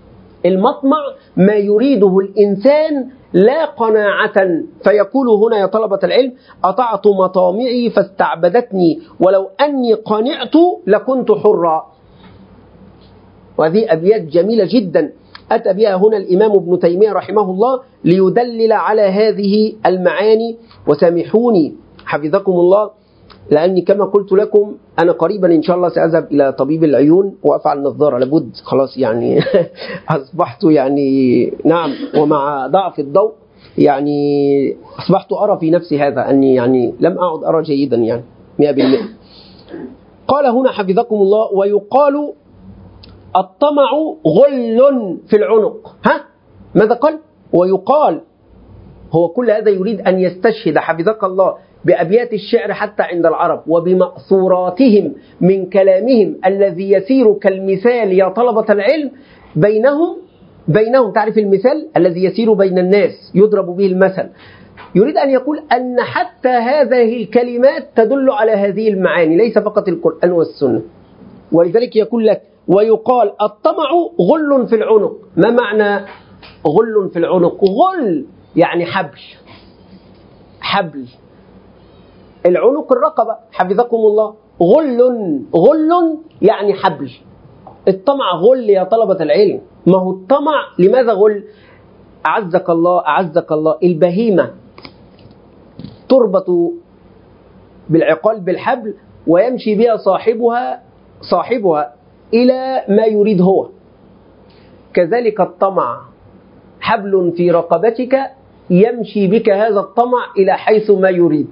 المطمع ما يريده الإنسان لا قناعة، فيقول هنا يا طلبة العلم: أطعت مطامعي فاستعبدتني ولو أني قنعت لكنت حرا. وهذه أبيات جميلة جدا أتى بها هنا الإمام ابن تيمية رحمه الله ليدلل على هذه المعاني. وسامحوني حفظكم الله، لأني كما قلت لكم أنا قريبا إن شاء الله سأذهب إلى طبيب العيون وأفعل نظارة، لابد خلاص يعني أصبحت يعني نعم، ومع ضعف الضوء يعني أصبحت أرى في نفسي هذا أني يعني لم أعد أرى جيدا يعني مئة بالمئة. قال هنا حفظكم الله: ويقال الطمع غل في العنق. ها ماذا قال؟ ويقال. هو كل هذا يريد أن يستشهد حفظك الله بأبيات الشعر حتى عند العرب وبمأثوراتهم من كلامهم الذي يسير كالمثال يا طلبة العلم بينهم بينهم تعرف المثال الذي يسير بين الناس يضرب به المثل. يريد أن يقول أن حتى هذه الكلمات تدل على هذه المعاني، ليس فقط القرآن والسنة. ولذلك يقول لك: ويقال الطمع غل في العنق. ما معنى غل في العنق؟ غل يعني حبل، حبل العنق الرقبة حفظكم الله. غل غل يعني حبل. الطمع غل يا طلبة العلم. ما هو الطمع لماذا غل؟ أعزك الله أعزك الله البهيمة تربط بالعقال بالحبل ويمشي بها صاحبها صاحبها إلى ما يريد هو. كذلك الطمع حبل في رقبتك يمشي بك هذا الطمع إلى حيث ما يريد،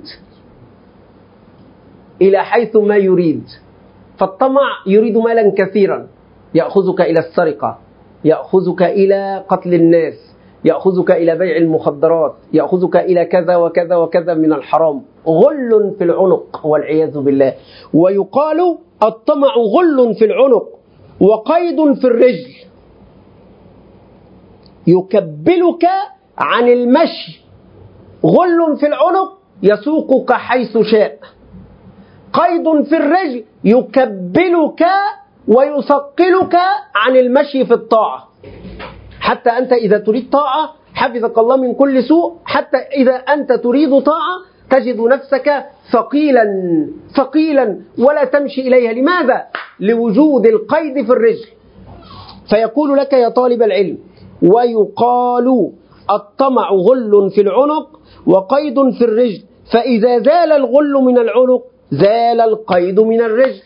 إلى حيث ما يريد. فالطمع يريد مالا كثيرا، يأخذك إلى السرقة، يأخذك إلى قتل الناس، يأخذك إلى بيع المخدرات، يأخذك إلى كذا وكذا وكذا من الحرام. غل في العنق والعياذ بالله. ويقال الطمع غل في العنق وقيد في الرجل، يكبلك عن المشي. غل في العنق يسوقك حيث شاء، قيد في الرجل يكبلك ويثقلك عن المشي في الطاعة. حتى أنت إذا تريد طاعة حفظك الله من كل سوء، حتى إذا أنت تريد طاعة تجد نفسك ثقيلا ثقيلا ولا تمشي إليها. لماذا؟ لوجود القيد في الرجل. فيقول لك يا طالب العلم: ويقال الطمع غل في العنق وقيد في الرجل، فإذا زال الغل من العنق زال القيد من الرجل.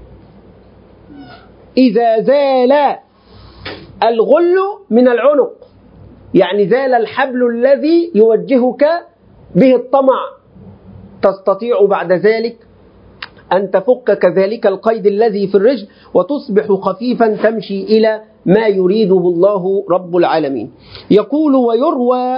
إذا زال الغل من العنق يعني زال الحبل الذي يوجهك به الطمع، تستطيع بعد ذلك أن تفك كذلك القيد الذي في الرجل وتصبح خفيفا تمشي إلى ما يريده الله رب العالمين. يقول: ويروى.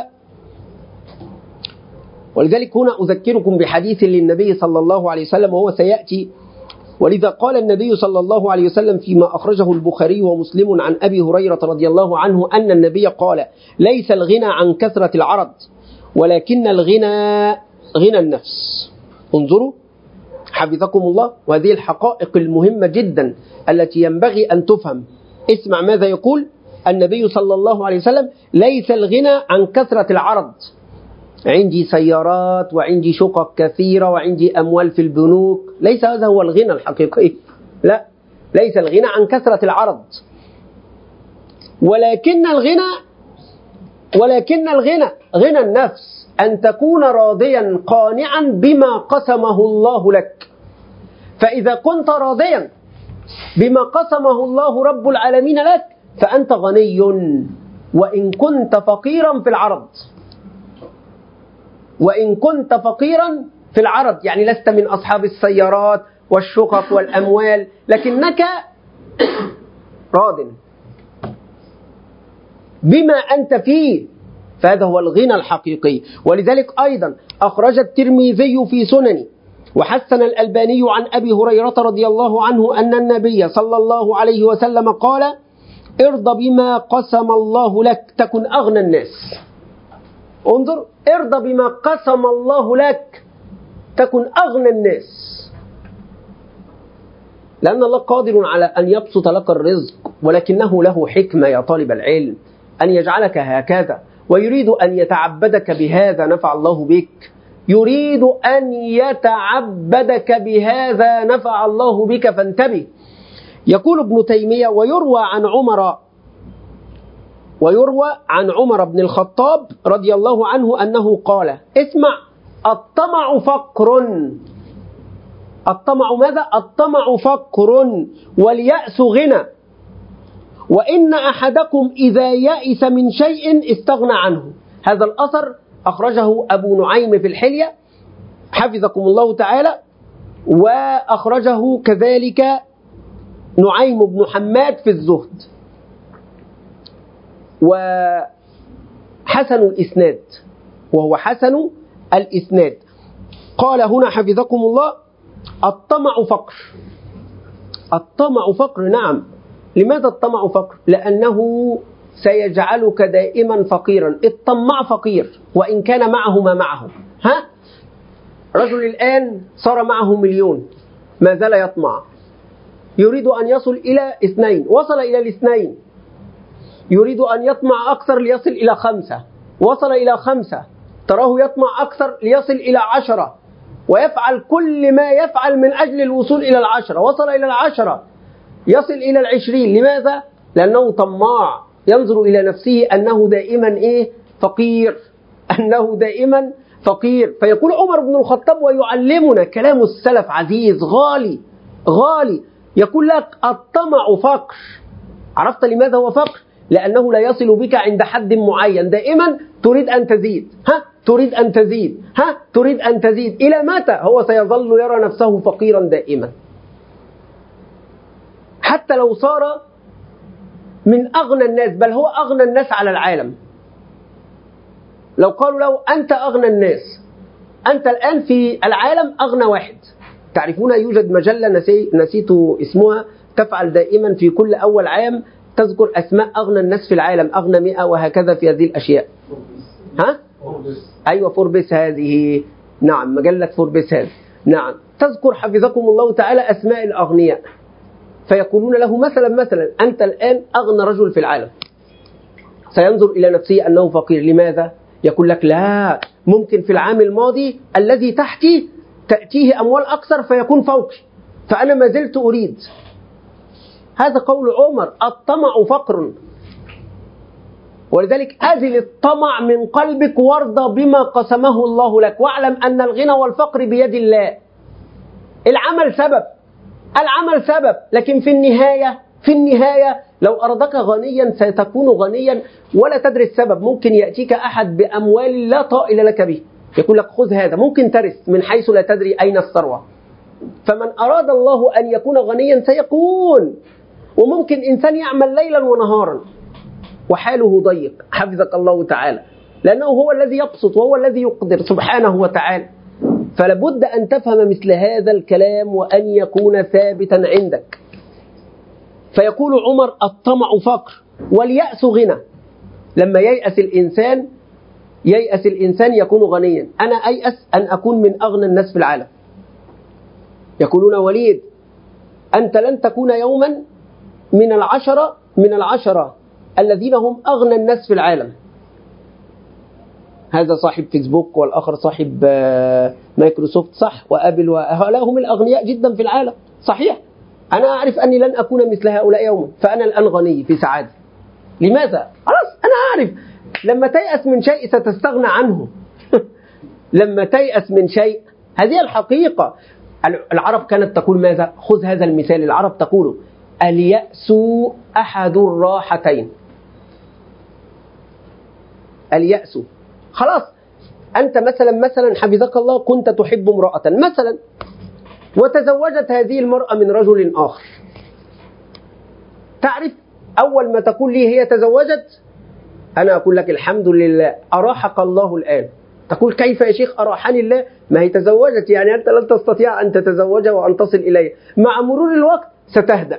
ولذلك هنا أذكركم بحديث للنبي صلى الله عليه وسلم وهو سيأتي. ولذا قال النبي صلى الله عليه وسلم فيما أخرجه البخاري ومسلم عن أبي هريرة رضي الله عنه أن النبي قال: ليس الغنى عن كثرة العرض ولكن الغنى غنى النفس. انظروا حفظكم الله، وهذه الحقائق المهمة جدا التي ينبغي أن تفهم. اسمع ماذا يقول النبي صلى الله عليه وسلم: ليس الغنى عن كثرة العرض، عندي سيارات وعندي شقق كثيرة وعندي أموال في البنوك، ليس هذا هو الغنى الحقيقي. لا، ليس الغنى عن كثرة العرض، ولكن الغنى ولكن الغنى غنى النفس، أن تكون راضيا قانعا بما قسمه الله لك. فإذا كنت راضيا بما قسمه الله رب العالمين لك فأنت غني، وإن كنت فقيرا في العرض. وإن كنت فقيرا في العرض يعني لست من أصحاب السيارات والشقق والأموال، لكنك راض بما أنت فيه، فهذا هو الغنى الحقيقي. ولذلك أيضا أخرج الترمذي في سننه وحسن الألباني عن أبي هريرة رضي الله عنه أن النبي صلى الله عليه وسلم قال: ارضى بما قسم الله لك تكن أغنى الناس. انظر، ارضى بما قسم الله لك تكن أغنى الناس. لأن الله قادر على أن يبسط لك الرزق، ولكنه له حكمة يا طالب العلم أن يجعلك هكذا، ويريد أن يتعبدك بهذا. نفع الله بك، يريد أن يتعبدك بهذا، نفع الله بك، فانتبه. يقول ابن تيمية: ويروى عن عمر ويروى عن عمر بن الخطاب رضي الله عنه أنه قال: اسمع، الطمع فقر. الطمع ماذا؟ الطمع فقر، واليأس غنى، وإن أحدكم إذا يأس من شيء استغنى عنه. هذا الأثر أخرجه أبو نعيم في الحلية حفظكم الله تعالى، وأخرجه كذلك نعيم بن حماد في الزهد، وحسن الإسناد، وهو حسن الإسناد. قال هنا حفظكم الله: الطمع فقر. الطمع فقر، نعم. لماذا الطمع فقر؟ لأنه سيجعلك دائما فقيرا. الطماع فقير وإن كان معه ما معه. ها؟ رجل الآن صار معه مليون، ما زال يطمع، يريد أن يصل إلى اثنين، وصل إلى الاثنين، يريد أن يطمع أكثر ليصل إلى خمسة، وصل إلى خمسة، تراه يطمع أكثر ليصل إلى عشرة، ويفعل كل ما يفعل من أجل الوصول إلى العشرة، وصل إلى العشرة، يصل إلى العشرين. لماذا؟ لأنه طماع، ينظر إلى نفسه أنه دائما إيه؟ فقير، أنه دائما فقير. فيقول عمر بن الخطاب ويعلمنا كلام السلف عزيز غالي غالي، يقول لك: الطمع فقر. عرفت لماذا هو فقر؟ لأنه لا يصل بك عند حد معين، دائما تريد أن تزيد، ها تريد أن تزيد، ها تريد أن تزيد. إلى متى؟ هو سيظل يرى نفسه فقيرا دائما، حتى لو صار من أغنى الناس، بل هو أغنى الناس على العالم. لو قالوا له: أنت أغنى الناس، أنت الآن في العالم أغنى واحد. تعرفون يوجد مجلة نسي نسيت اسمها، تفعل دائما في كل أول عام تذكر أسماء أغنى الناس في العالم، أغنى مئة وهكذا في هذه الأشياء. ها؟ أيوة، فوربس هذه، نعم، مجلة فوربس هذه، نعم، تذكر حفظكم الله تعالى أسماء الأغنياء، فيقولون له مثلا مثلا أنت الآن أغنى رجل في العالم، سينظر إلى نفسه أنه فقير. لماذا؟ يقول لك: لا، ممكن في العام الماضي الذي تحتي تأتيه أموال أكثر فيكون فوقي، فأنا ما زلت أريد. هذا قول عمر: الطمع فقر. ولذلك أزل الطمع من قلبك وارضى بما قسمه الله لك، واعلم أن الغنى والفقر بيد الله. العمل سبب، العمل سبب، لكن في النهاية في النهاية لو أرادك غنيا ستكون غنيا ولا تدري السبب. ممكن يأتيك أحد بأموال لا طائل لك به، يقول لك: خذ هذا، ممكن ترث من حيث لا تدري أين الثروة. فمن أراد الله أن يكون غنيا سيكون. وممكن إنسان يعمل ليلا ونهارا وحاله ضيق، حفظك الله تعالى، لأنه هو الذي يبسط وهو الذي يقدر سبحانه وتعالى. فلابد أن تفهم مثل هذا الكلام وأن يكون ثابتا عندك. فيقول عمر: الطمع فقر واليأس غنى. لما ييأس الإنسان ييأس الإنسان يكون غنيا. أنا أيأس أن أكون من أغنى الناس في العالم. يقولون: وليد، أنت لن تكون يوما من العشرة من العشرة الذين هم أغنى الناس في العالم. هذا صاحب فيسبوك، والآخر صاحب مايكروسوفت، صح، وأبل، وهؤلاء هم الأغنياء جدا في العالم، صحيح. أنا أعرف أني لن أكون مثل هؤلاء يوما، فأنا الآن غني في سعادة. لماذا؟ خلاص، أنا أعرف لما تيأس من شيء ستستغنى عنه. لما تيأس من شيء، هذه الحقيقة. العرب كانت تقول ماذا؟ خذ هذا المثال، العرب تقول: اليأس أحد الراحتين. اليأس، خلاص، أنت مثلا مثلا حفظك الله كنت تحب امرأة مثلا، وتزوجت هذه المرأة من رجل آخر. تعرف أول ما تقول لي هي تزوجت، أنا أقول لك: الحمد لله، أراحك الله الآن. تقول: كيف يا شيخ أراحني الله؟ ما هي تزوجت، يعني أنت لن تستطيع أن تتزوجها وأن تصل إليه. مع مرور الوقت ستهدأ،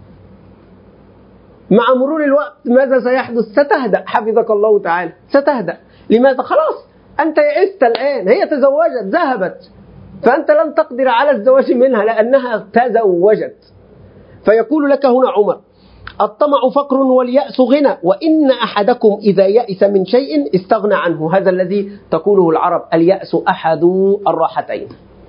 مع مرور الوقت ماذا سيحدث؟ ستهدأ، حفظك الله تعالى، ستهدأ. لماذا؟ خلاص، أنت يئست الآن، هي تزوجت، ذهبت، فأنت لن تقدر على الزواج منها لأنها تزوجت. فيقول لك هنا عمر: الطمع فقر واليأس غنى، وإن أحدكم إذا يأس من شيء استغنى عنه. هذا الذي تقوله العرب: اليأس أحد الراحتين.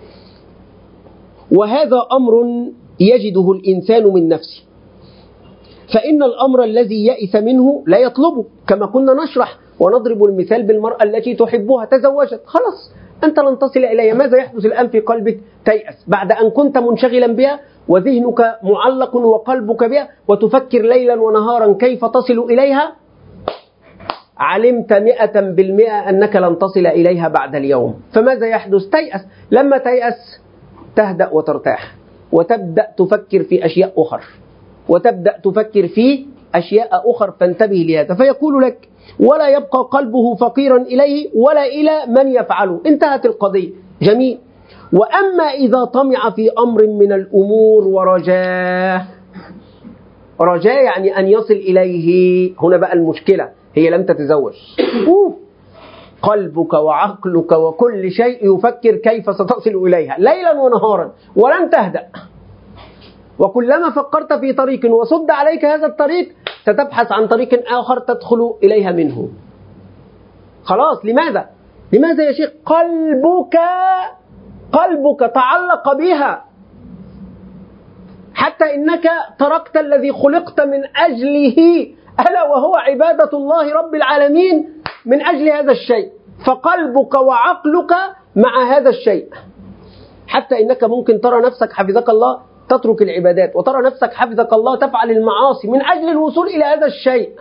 وهذا أمر يجده الإنسان من نفسه، فإن الأمر الذي يأس منه لا يطلبه، كما كنا نشرح ونضرب المثال بالمرأة التي تحبها، تزوجت، خلاص أنت لن تصل إليها. ماذا يحدث الآن في قلبك؟ تيأس بعد أن كنت منشغلا بها وذهنك معلق وقلبك بها وتفكر ليلا ونهارا كيف تصل إليها. علمت مئة بالمئة أنك لن تصل إليها بعد اليوم، فماذا يحدث؟ تيأس. لما تيأس تهدأ وترتاح وتبدأ تفكر في أشياء أخرى، وتبدأ تفكر في أشياء أخرى، فانتبه لهذا. فيقول لك: ولا يبقى قلبه فقيرا إليه ولا إلى من يفعله. انتهت القضية. جميل. وأما إذا طمع في أمر من الأمور ورجاه، رجاء يعني أن يصل إليه. هنا بقى المشكلة، هي لم تتزوج، قلبك وعقلك وكل شيء يفكر كيف ستصل إليها ليلا ونهارا ولن تهدأ، وكلما فكرت في طريق وصد عليك هذا الطريق ستبحث عن طريق آخر تدخل إليها منه. خلاص. لماذا؟ لماذا يا شيخ؟ قلبك قلبك تعلق بها، حتى إنك تركت الذي خلقت من أجله، ألا وهو عبادة الله رب العالمين، من أجل هذا الشيء، فقلبك وعقلك مع هذا الشيء. حتى إنك ممكن ترى نفسك حفظك الله تترك العبادات، وترى نفسك حفظك الله تفعل المعاصي من أجل الوصول إلى هذا الشيء.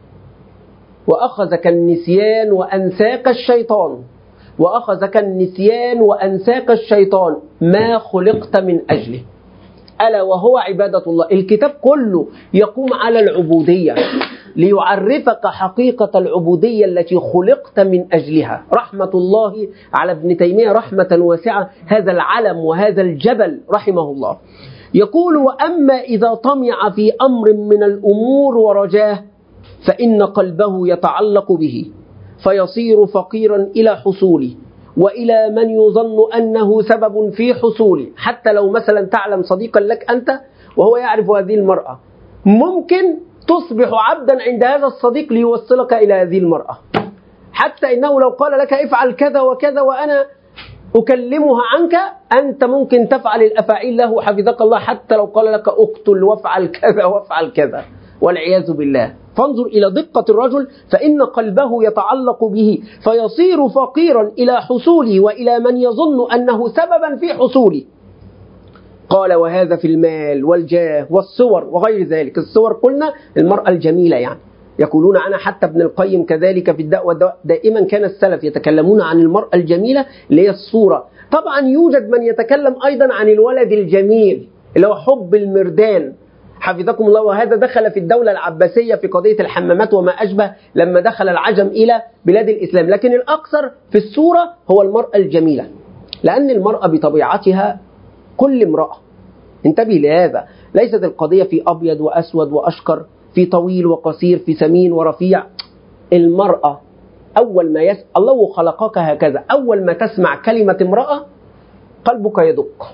وأخذك النسيان وأنساك الشيطان، وأخذك النسيان وأنساك الشيطان ما خلقت من أجله، ألا وهو عبادة الله. الكتاب كله يقوم على العبودية ليعرفك حقيقة العبودية التي خلقت من أجلها. رحمة الله على ابن تيمية رحمة واسعة، هذا العلم وهذا الجبل رحمه الله. يقول: وأما إذا طمع في أمر من الأمور ورجاه فإن قلبه يتعلق به فيصير فقيرا إلى حصوله وإلى من يظن أنه سبب في حصوله. حتى لو مثلا تعلم صديقا لك أنت وهو يعرف هذه المرأة، ممكن تصبح عبدا عند هذا الصديق ليوصلك إلى هذه المرأة، حتى إنه لو قال لك افعل كذا وكذا وأنا أكلمها عنك، أنت ممكن تفعل الأفاعيل له حفظك الله، حتى لو قال لك اقتل وافعل كذا وافعل كذا، والعياذ بالله. فانظر إلى دقة الرجل، فإن قلبه يتعلق به فيصير فقيرا إلى حصوله وإلى من يظن أنه سببا في حصوله. قال: وهذا في المال والجاه والصور وغير ذلك. الصور قلنا المرأة الجميلة، يعني يقولون عنها حتى ابن القيم كذلك في الداء والدواء، دائما كان السلف يتكلمون عن المرأة الجميلة اللي هي الصورة. طبعا يوجد من يتكلم أيضا عن الولد الجميل اللي هو حب المردان حفظكم الله، وهذا دخل في الدولة العباسية في قضية الحمامات وما أشبه لما دخل العجم إلى بلاد الإسلام. لكن الأكثر في الصورة هو المرأة الجميلة، لأن المرأة بطبيعتها كل امرأة، انتبه لهذا، ليست القضية في أبيض وأسود وأشقر، في طويل وقصير، في سمين ورفيع. المرأة أول ما يس... الله خلقك هكذا، أول ما تسمع كلمة امرأة قلبك يدق،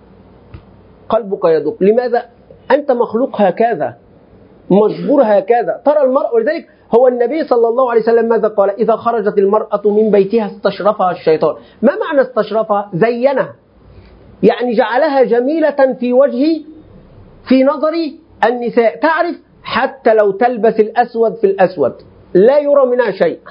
قلبك يدق. لماذا؟ أنت مخلوق هكذا، مجبور هكذا، ترى المرأة. ولذلك هو النبي صلى الله عليه وسلم ماذا قال؟ إذا خرجت المرأة من بيتها استشرفها الشيطان. ما معنى استشرفها؟ زينها، يعني جعلها جميلة في وجه في نظر النساء. تعرف حتى لو تلبس الأسود في الأسود لا يرى منها شيء،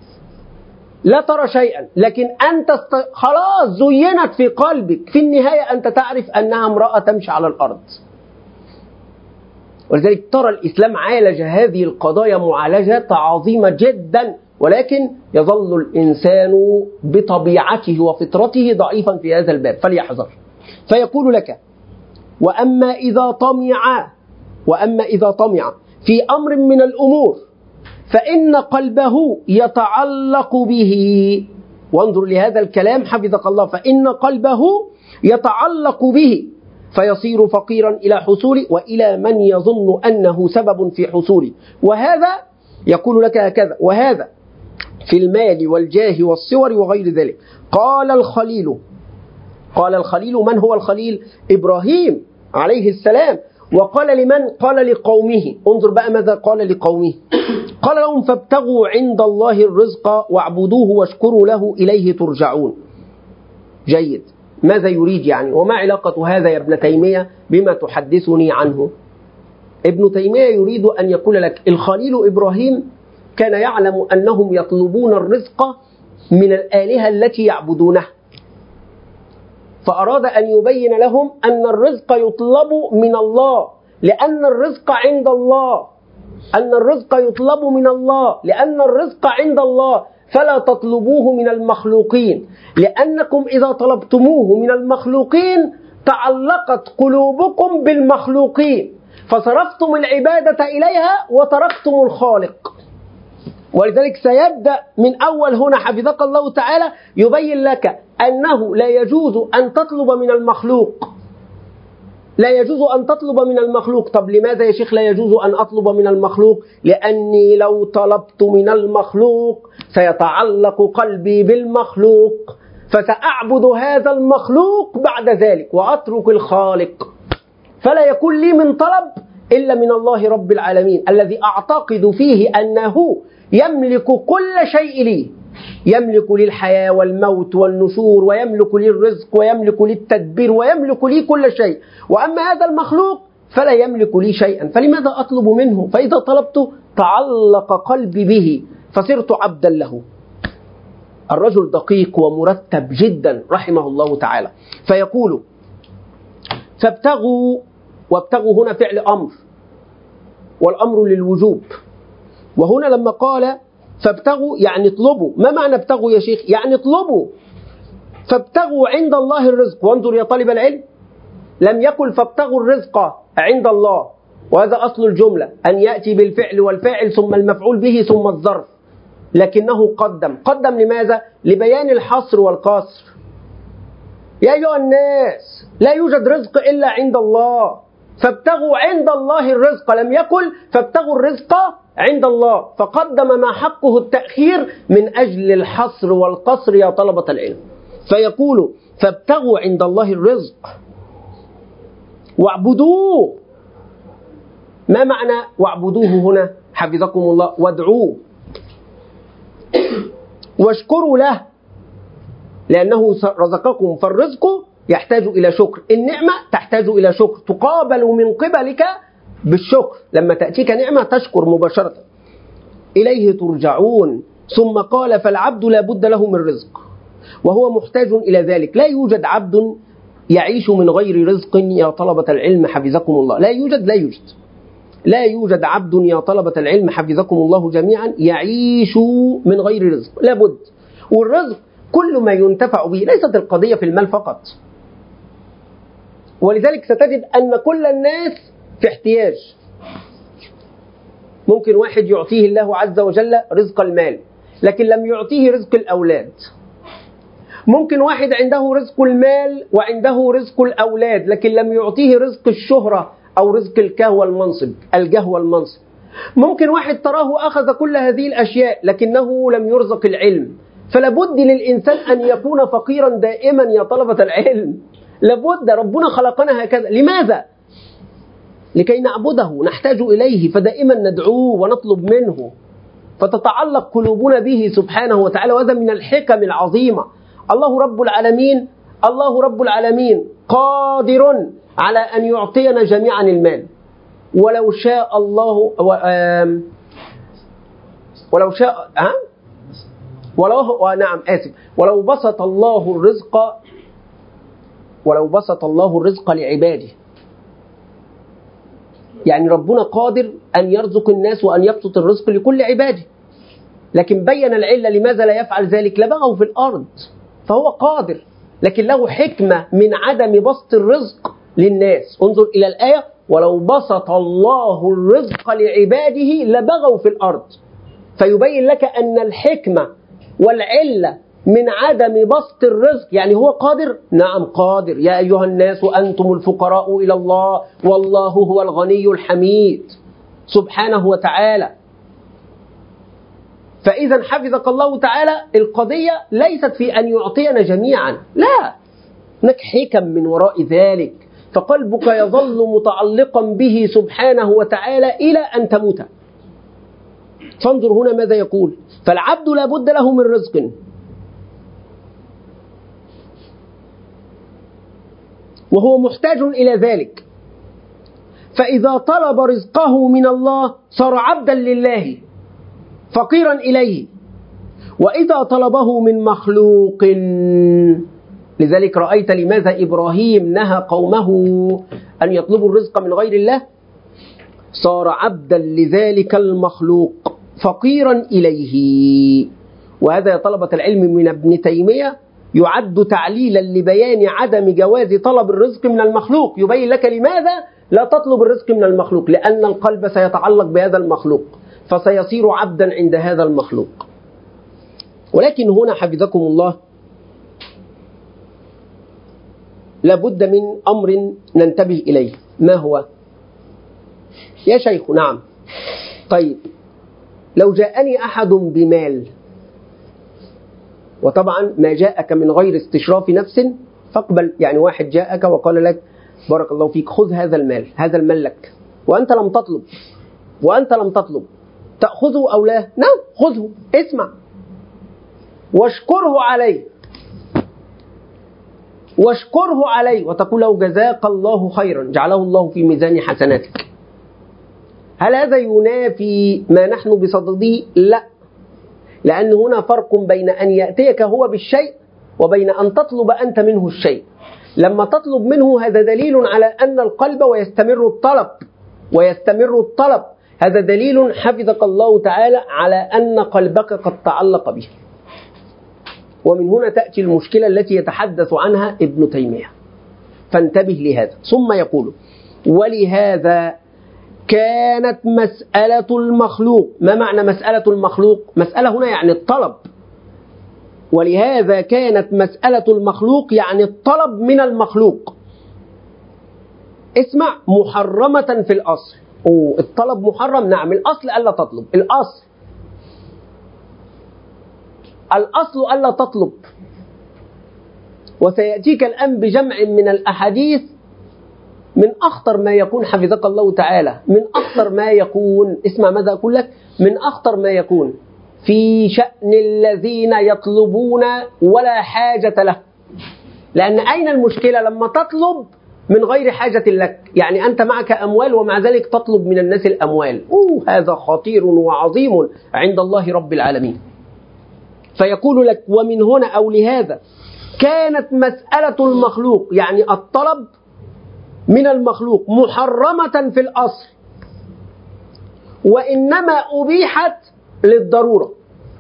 لا ترى شيئا، لكن أنت است... خلاص زينت في قلبك، في النهاية أنت تعرف أنها امرأة تمشي على الأرض. ولذلك ترى الإسلام عالج هذه القضايا معالجات عظيمة جدا، ولكن يظل الإنسان بطبيعته وفطرته ضعيفا في هذا الباب، فليحذر. فيقول لك: وأما إذا طمع وأما إذا طمع في أمر من الأمور فإن قلبه يتعلق به. وانظر لهذا الكلام حفظك الله، فإن قلبه يتعلق به فيصير فقيرا إلى حصوله وإلى من يظن أنه سبب في حصوله. وهذا يقول لك هكذا: وهذا في المال والجاه والصور وغير ذلك. قال الخليل قال الخليل من هو الخليل؟ إبراهيم عليه السلام: وقال لمن؟ قال لقومه. انظر بقى ماذا قال لقومه. قال لهم فابتغوا عند الله الرزق واعبدوه واشكروا له إليه ترجعون. جيد. ماذا يريد يعني؟ وما علاقة هذا يا ابن تيمية بما تحدثني عنه؟ ابن تيمية يريد أن يقول لك الخليل إبراهيم كان يعلم أنهم يطلبون الرزق من الآلهة التي يعبدونها، فأراد أن يبين لهم أن الرزق يطلب من الله لأن الرزق عند الله، أن الرزق يطلب من الله لأن الرزق عند الله، فلا تطلبوه من المخلوقين، لأنكم إذا طلبتموه من المخلوقين تعلقت قلوبكم بالمخلوقين فصرفتم العبادة إليها وتركتم الخالق. ولذلك سيبدأ من أول هنا حفظك الله تعالى يبين لك أنه لا يجوز أن تطلب من المخلوق، لا يجوز أن تطلب من المخلوق. طب لماذا يا شيخ لا يجوز أن أطلب من المخلوق؟ لأني لو طلبت من المخلوق سيتعلق قلبي بالمخلوق فسأعبد هذا المخلوق بعد ذلك وأترك الخالق، فلا يكون لي من طلب إلا من الله رب العالمين الذي أعتقد فيه أنه يملك كل شيء لي، يملك لي الحياة والموت والنشور، ويملك لي الرزق، ويملك لي التدبير، ويملك لي كل شيء. وأما هذا المخلوق فلا يملك لي شيئا، فلماذا أطلب منه؟ فإذا طلبت تعلق قلبي به فصرت عبدا له. الرجل دقيق ومرتب جدا رحمه الله تعالى، فيقول فابتغوا، وابتغوا هنا فعل أمر والأمر للوجوب، وهنا لما قال فابتغوا يعني اطلبوا. ما معنى ابتغوا يا شيخ؟ يعني اطلبوا. فابتغوا عند الله الرزق. وانظر يا طالب العلم، لم يقل فابتغوا الرزق عند الله، وهذا أصل الجملة أن يأتي بالفعل والفاعل ثم المفعول به ثم الظرف، لكنه قدم. قدم لماذا؟ لبيان الحصر والقصر. يا أيها الناس لا يوجد رزق إلا عند الله، فابتغوا عند الله الرزق. لم يقل فابتغوا الرزق عند الله، فقدم ما حقه التأخير من أجل الحصر والقصر يا طلبة العلم. فيقول فابتغوا عند الله الرزق واعبدوه. ما معنى واعبدوه هنا حفظكم الله؟ وادعوه واشكروا له لأنه رزقكم، فالرزق يحتاج إلى شكر، النعمة تحتاج إلى شكر، تقابل من قبلك بالشكر. لما تأتيك نعمة تشكر مباشرة. إليه ترجعون. ثم قال فالعبد لا بد له من رزق وهو محتاج إلى ذلك. لا يوجد عبد يعيش من غير رزق يا طلبة العلم حفظكم الله. لا يوجد لا يوجد لا يوجد عبد يا طلبة العلم حفظكم الله جميعا يعيش من غير رزق، لابد. والرزق كل ما ينتفع به، ليست القضية في المال فقط. ولذلك ستجد أن كل الناس في احتياج. ممكن واحد يعطيه الله عز وجل رزق المال لكن لم يعطيه رزق الأولاد. ممكن واحد عنده رزق المال وعنده رزق الأولاد لكن لم يعطيه رزق الشهرة أو رزق الجاه والمنصب الجاه والمنصب. ممكن واحد تراه أخذ كل هذه الأشياء لكنه لم يرزق العلم. فلابد للإنسان أن يكون فقيرا دائما يا طلبة العلم. لابد، ربنا خلقنا هكذا. لماذا؟ لكي نعبده، نحتاج إليه، فدائما ندعوه ونطلب منه، فتتعلق قلوبنا به سبحانه وتعالى. وهذا من الحكم العظيمة. الله رب العالمين الله رب العالمين قادر على أن يعطينا جميعا المال، ولو شاء الله ولو شاء ها ولو نعم آسف ولو بسط الله الرزق ولو بسط الله الرزق لعباده. يعني ربنا قادر أن يرزق الناس وأن يبسط الرزق لكل عباده، لكن بين العلة لماذا لا يفعل ذلك. لبغوا في الأرض، فهو قادر لكن له حكمة من عدم بسط الرزق للناس. انظر إلى الآية ولو بسط الله الرزق لعباده لبغوا في الأرض، فيبين لك أن الحكمة والعلة من عدم بسط الرزق. يعني هو قادر، نعم قادر. يا أيها الناس أنتم الفقراء إلى الله والله هو الغني الحميد سبحانه وتعالى. فإذا حفظك الله تعالى القضية ليست في أن يعطينا جميعا، لا، هناك حكم من وراء ذلك. فقلبك يظل متعلقا به سبحانه وتعالى إلى أن تموت. فانظر هنا ماذا يقول: فالعبد لا بد له من رزق، وهو محتاج إلى ذلك، فإذا طلب رزقه من الله صار عبدا لله فقيرا إليه، وإذا طلبه من مخلوق. لذلك رأيت لماذا إبراهيم نهى قومه أن يطلبوا الرزق من غير الله؟ صار عبدا لذلك المخلوق فقيرا إليه. وهذا يا طلبة العلم من ابن تيمية يعد تعليلا لبيان عدم جواز طلب الرزق من المخلوق، يبين لك لماذا لا تطلب الرزق من المخلوق، لأن القلب سيتعلق بهذا المخلوق فسيصير عبدا عند هذا المخلوق. ولكن هنا حفظكم الله لابد من أمر ننتبه إليه. ما هو يا شيخ؟ نعم. طيب لو جاءني أحد بمال، وطبعا ما جاءك من غير استشراف نفس فاقبل، يعني واحد جاءك وقال لك بارك الله فيك خذ هذا المال، هذا المال لك، وأنت لم تطلب وأنت لم تطلب تأخذه أو لا؟ نعم خذه، اسمع واشكره عليه واشكره عليه وتقول له جزاك الله خيرا جعله الله في ميزان حسناتك. هل هذا ينافي ما نحن بصدده؟ لا، لأن هنا فرق بين أن يأتيك هو بالشيء وبين أن تطلب أنت منه الشيء. لما تطلب منه هذا دليل على أن القلب ويستمر الطلب ويستمر الطلب هذا دليل حفظك الله تعالى على أن قلبك قد تعلق به. ومن هنا تأتي المشكلة التي يتحدث عنها ابن تيمية، فانتبه لهذا. ثم يقول: ولهذا كانت مسألة المخلوق. ما معنى مسألة المخلوق؟ مسألة هنا يعني الطلب. ولهذا كانت مسألة المخلوق يعني الطلب من المخلوق. اسمع، محرمة في الأصل. أوه الطلب محرم؟ نعم، الأصل ألا تطلب، الأصل الأصل ألا تطلب. وسيأتيك الآن بجمع من الأحاديث من أخطر ما يكون حفظك الله تعالى، من أخطر ما يكون، اسمع ماذا أقول لك، من أخطر ما يكون في شأن الذين يطلبون ولا حاجة له. لأن أين المشكلة؟ لما تطلب من غير حاجة لك، يعني أنت معك أموال ومع ذلك تطلب من الناس الأموال، أوه هذا خطير وعظيم عند الله رب العالمين. فيقول لك: ومن هنا أو لهذا كانت مسألة المخلوق يعني الطلب من المخلوق محرمة في الأصل، وإنما أبيحت للضرورة.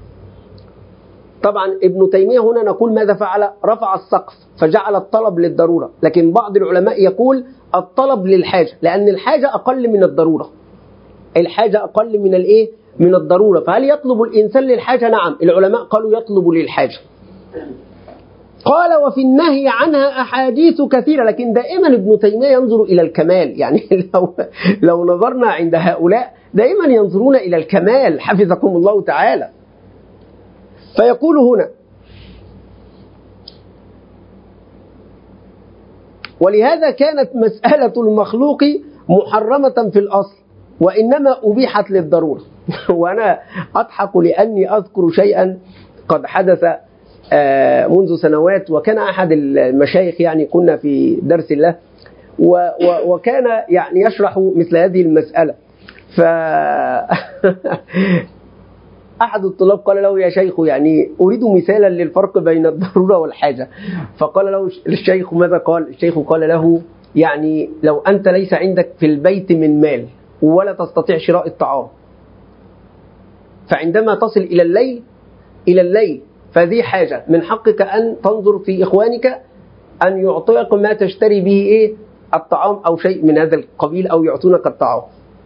طبعا ابن تيمية هنا نقول ماذا فعل؟ رفع السقف فجعل الطلب للضرورة، لكن بعض العلماء يقول الطلب للحاجة، لأن الحاجة أقل من الضرورة. الحاجة أقل من الإيه؟ من الضرورة. فهل يطلب الإنسان للحاجة؟ نعم، العلماء قالوا يطلب للحاجة. قال: وفي النهي عنها أحاديث كثيرة. لكن دائما ابن تيمية ينظر إلى الكمال، يعني لو, لو نظرنا عند هؤلاء دائما ينظرون إلى الكمال حفظكم الله تعالى. فيقول هنا: ولهذا كانت مسألة المخلوق محرمة في الأصل وإنما أبيحت للضرورة. وأنا أضحك لأني أذكر شيئا قد حدث منذ سنوات، وكان أحد المشايخ يعني كنا في درس الله وكان يعني يشرح مثل هذه المسألة، ف أحد الطلاب قال له: يا شيخ يعني أريد مثالا للفرق بين الضرورة والحاجة. فقال له الشيخ ماذا قال؟ الشيخ قال له: يعني لو أنت ليس عندك في البيت من مال ولا تستطيع شراء الطعام، فعندما تصل إلى الليل إلى الليل فذي حاجة، من حقك أن تنظر في إخوانك أن يعطيك ما تشتري به إيه؟ الطعام أو شيء من هذا القبيل، أو يعطونك الطعام.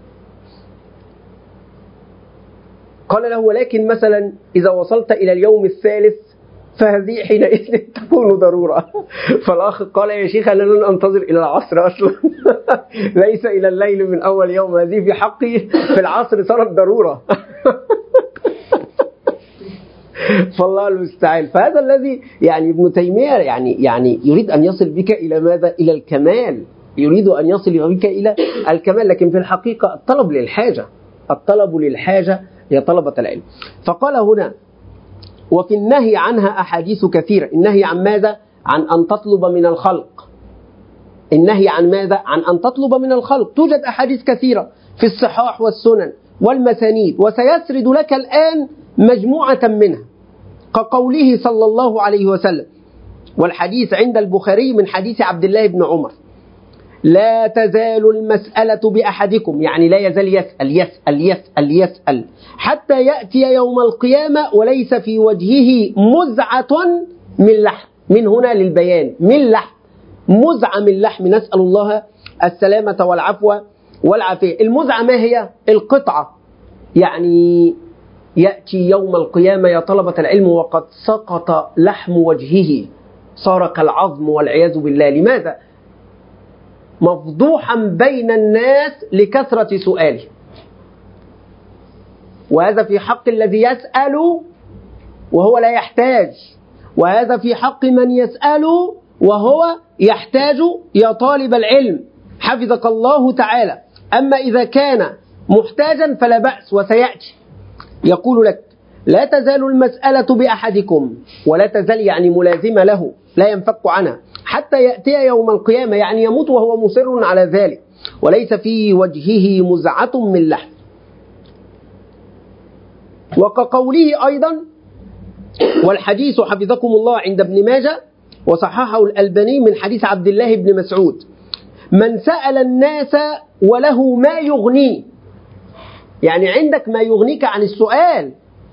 قال له: ولكن مثلا إذا وصلت إلى اليوم الثالث فهذه حينئذ تكون ضرورة. فالأخ قال: يا شيخ أنا لن أنتظر إلى العصر أصلا. ليس إلى الليل من أول يوم، هذه في حقي في العصر صارت ضرورة. فالله المستعان. فهذا الذي يعني ابن تيمية يعني يعني يريد أن يصل بك إلى ماذا؟ إلى الكمال. يريد أن يصل بك إلى الكمال، لكن في الحقيقة الطلب للحاجة، الطلب للحاجة هي طلبة العلم. فقال هنا وفي النهي عنها أحاديث كثيرة. النهي عن ماذا؟ عن أن تطلب من الخلق. النهي عن ماذا؟ عن أن تطلب من الخلق. توجد أحاديث كثيرة في الصحاح والسنن والمسانيد، وسيسرد لك الآن مجموعة منها، كقوله صلى الله عليه وسلم، والحديث عند البخاري من حديث عبد الله بن عمر: لا تزال المسألة بأحدكم، يعني لا يزال يسأل يسأل يسأل يسأل حتى يأتي يوم القيامة وليس في وجهه مزعة من لحم. من هنا للبيان، من لحم، مزعة من لحم، نسأل الله السلامة والعفو والعافية. المزعة ما هي؟ القطعة، يعني يأتي يوم القيامة يا طلبة العلم وقد سقط لحم وجهه، صار كالعظم والعياذ بالله. لماذا؟ مفضوحا بين الناس لكثرة سؤاله. وهذا في حق الذي يسأل وهو لا يحتاج، وهذا في حق من يسأل وهو يحتاج يا طالب العلم، حفظك الله تعالى. أما إذا كان محتاجا فلا بأس، وسيأتي يقول لك: لا تزال المسألة بأحدكم، ولا تزال يعني ملازمة له، لا ينفك عنها، حتى يأتي يوم القيامة، يعني يموت وهو مصر على ذلك، وليس في وجهه مزعة من لحم. وكقوله أيضا، والحديث حفظكم الله عند ابن ماجه وصححه الألباني من حديث عبد الله بن مسعود: من سأل الناس وله ما يغنيه، يعني عندك ما يغنيك عن السؤال،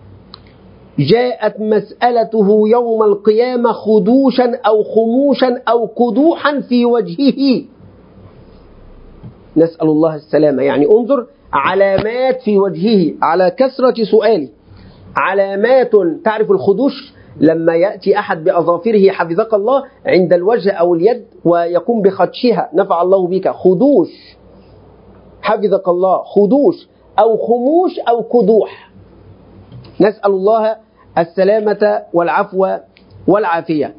جاءت مسألته يوم القيامة خدوشا أو خموشا أو قدوحا في وجهه، نسأل الله السلامة. يعني انظر، علامات في وجهه على كثرة سؤاله، علامات. تعرف الخدوش لما يأتي أحد بأظافره حفظك الله عند الوجه أو اليد ويقوم بخدشها، نفع الله بك، خدوش حفظك الله، خدوش أو خموش أو قدوح، نسأل الله السلامة والعفو والعافية.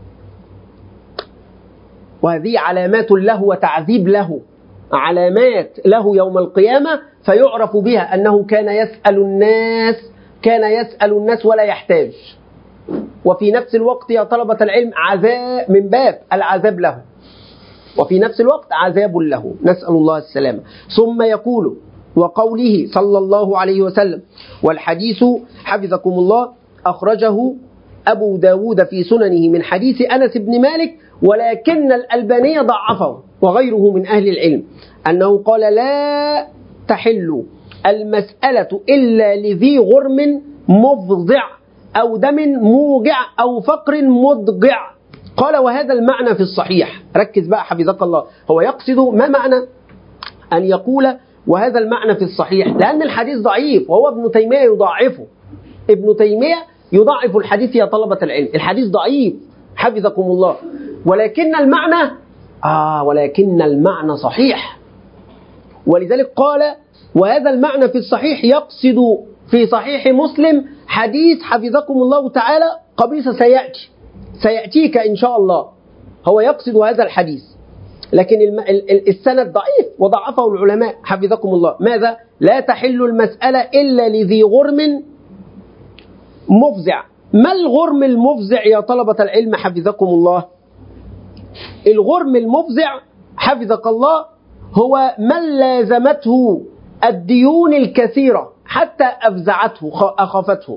وهذه علامات له وتعذيب له، علامات له يوم القيامة، فيعرف بها أنه كان يسأل الناس، كان يسأل الناس ولا يحتاج. وفي نفس الوقت يا طلبة العلم عذاب، من باب العذاب له، وفي نفس الوقت عذاب له، نسأل الله السلامة. ثم يقول: وقوله صلى الله عليه وسلم، والحديث حفظكم الله أخرجه أبو داود في سننه من حديث أنس بن مالك، ولكن الألباني ضعفه وغيره من أهل العلم، أنه قال: لا تحل المسألة إلا لذي غرم مفضع أو دم موجع أو فقر مضجع. قال: وهذا المعنى في الصحيح. ركز بقى حفظك الله، هو يقصد ما معنى أن يقول وهذا المعنى في الصحيح؟ لأن الحديث ضعيف، وهو ابن تيمية يضعفه، ابن تيمية يضعف الحديث يا طلبة العلم، الحديث ضعيف حفظكم الله، ولكن المعنى آه ولكن المعنى صحيح. ولذلك قال: وهذا المعنى في الصحيح، يقصد في صحيح مسلم حديث حفظكم الله تعالى قبيصة سيأتي سيأتيك إن شاء الله، هو يقصد هذا الحديث، لكن السند ضعيف وضعفه العلماء حفظكم الله. ماذا؟ لا تحل المسألة إلا لذي غرم مفزع. ما الغرم المفزع يا طلبة العلم حفظكم الله؟ الغرم المفزع حفظك الله هو من لازمته الديون الكثيرة حتى أفزعته أخافته،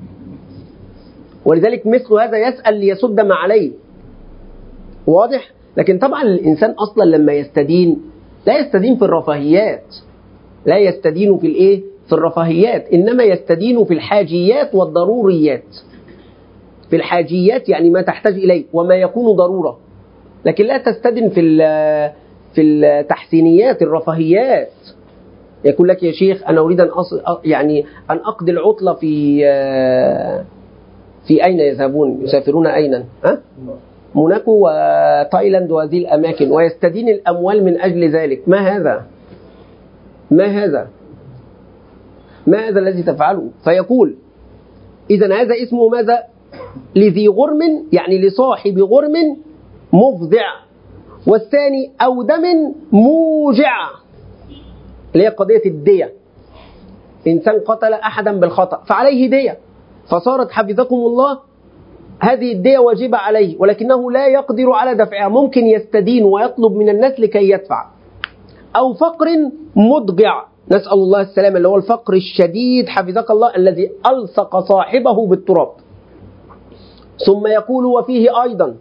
ولذلك مثل هذا يسأل ليسد ما عليه، واضح؟ لكن طبعا الإنسان أصلا لما يستدين لا يستدين في الرفاهيات، لا يستدين في الإيه؟ في الرفاهيات، إنما يستدين في الحاجيات والضروريات. في الحاجيات يعني ما تحتاج إليه وما يكون ضرورة، لكن لا تستدين في في التحسينيات الرفاهيات. يقول لك: يا شيخ أنا أريد أن أصل يعني أن أقضي العطلة في في أين يذهبون؟ يسافرون أين؟ ها؟ موناكو وتايلاند وهذه الأماكن، ويستدين الأموال من أجل ذلك. ما هذا؟ ما هذا؟ ما هذا الذي تفعله؟ فيقول: إذن هذا اسمه ماذا؟ لذي غرم، يعني لصاحب غرم مفضع. والثاني أو دم موجع اللي هي قضية الدية، إنسان قتل أحدا بالخطأ فعليه دية، فصارت حفظكم الله هذه الدية واجبة عليه ولكنه لا يقدر على دفعها، ممكن يستدين ويطلب من الناس لكي يدفع. أو فقر مضجع، نسأل الله السلامة، اللي هو الفقر الشديد حفظك الله الذي ألصق صاحبه بالتراب. ثم يقول وفيه أيضا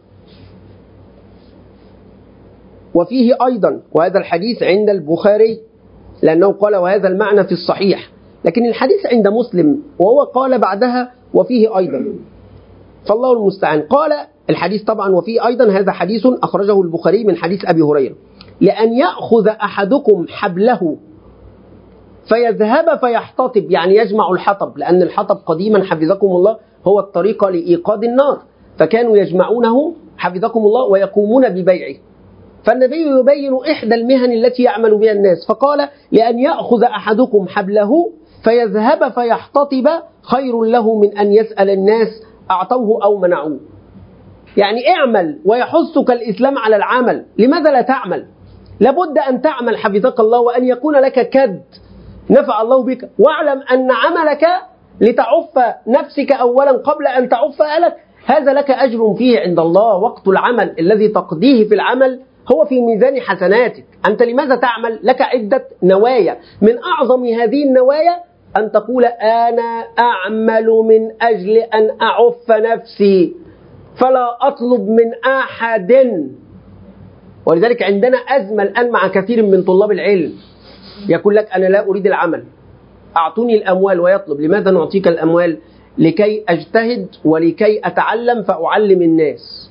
وفيه أيضا وهذا الحديث عند البخاري لأنه قال وهذا المعنى في الصحيح، لكن الحديث عند مسلم وهو قال بعدها وفيه أيضا، فالله المستعان. قال الحديث طبعا وفيه أيضا، هذا حديث أخرجه البخاري من حديث أبي هريرة: لأن يأخذ أحدكم حبله فيذهب فيحتطب، يعني يجمع الحطب، لأن الحطب قديما حفظكم الله هو الطريقة لإيقاد النار، فكانوا يجمعونه حفظكم الله ويقومون ببيعه. فالنبي يبين إحدى المهن التي يعمل بها الناس، فقال: لأن يأخذ أحدكم حبله فيذهب فيحتطب خير له من أن يسأل الناس أعطوه أو منعوه. يعني اعمل، ويحثك الإسلام على العمل. لماذا لا تعمل؟ لابد أن تعمل حفظك الله، وأن يكون لك كد نفع الله بك، واعلم أن عملك لتعف نفسك أولا قبل أن تعف أهلك، هذا لك أجر فيه عند الله. وقت العمل الذي تقضيه في العمل هو في ميزان حسناتك. أنت لماذا تعمل؟ لك عدة نوايا، من أعظم هذه النوايا أن تقول: أنا أعمل من أجل أن أعف نفسي فلا أطلب من أحد. ولذلك عندنا أزمة الآن مع كثير من طلاب العلم، يقول لك: أنا لا أريد العمل، أعطوني الأموال. ويطلب: لماذا نعطيك الأموال؟ لكي أجتهد ولكي أتعلم فأعلم الناس.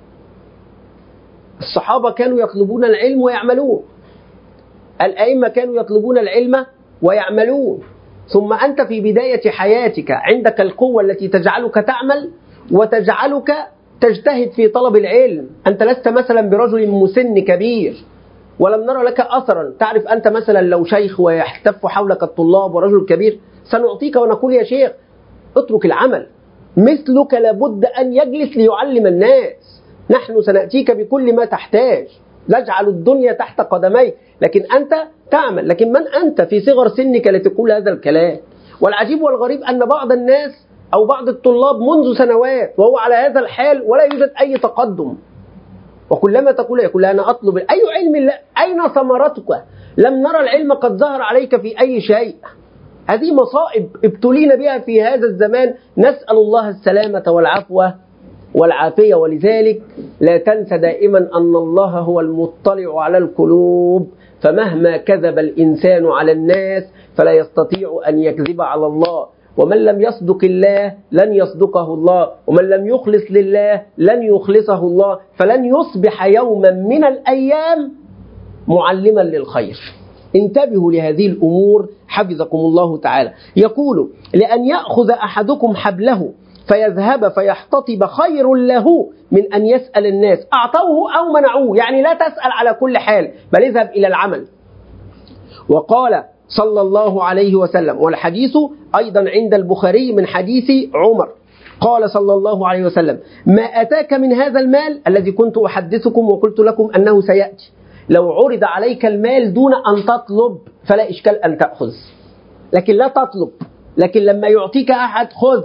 الصحابة كانوا يطلبون العلم ويعملون، الأئمة كانوا يطلبون العلم ويعملون. ثم أنت في بداية حياتك عندك القوة التي تجعلك تعمل وتجعلك تجتهد في طلب العلم. أنت لست مثلا برجل مسن كبير ولم نرى لك أثرا. تعرف أنت مثلا لو شيخ ويحتف حولك الطلاب ورجل كبير سنعطيك ونقول: يا شيخ اترك العمل، مثلك لابد أن يجلس ليعلم الناس، نحن سنأتيك بكل ما تحتاج، نجعل الدنيا تحت قدميك، لكن أنت تعمل. لكن من أنت في صغر سنك لتقول هذا الكلام؟ والعجيب والغريب أن بعض الناس أو بعض الطلاب منذ سنوات وهو على هذا الحال ولا يوجد أي تقدم، وكلما تقول يقول: أنا أطلب أي علم الله، أين ثمرتك؟ لم نرى العلم قد ظهر عليك في أي شيء. هذه مصائب ابتلينا بها في هذا الزمان، نسأل الله السلامة والعفو والعافية. ولذلك لا تنسى دائما أن الله هو المطلع على القلوب، فمهما كذب الإنسان على الناس فلا يستطيع أن يكذب على الله، ومن لم يصدق الله لن يصدقه الله، ومن لم يخلص لله لن يخلصه الله، فلن يصبح يوما من الأيام معلما للخير. انتبهوا لهذه الأمور حفظكم الله تعالى. يقول: لأن يأخذ أحدكم حبله فيذهب فيحتطب خير له من أن يسأل الناس أعطوه أو منعوه. يعني لا تسأل على كل حال، بل اذهب إلى العمل. وقال صلى الله عليه وسلم، والحديث أيضا عند البخاري من حديث عمر، قال صلى الله عليه وسلم: ما أتاك من هذا المال الذي كنت أحدثكم وقلت لكم أنه سيأتي، لو عرض عليك المال دون أن تطلب فلا إشكال أن تأخذ، لكن لا تطلب، لكن لما يعطيك أحد خذ.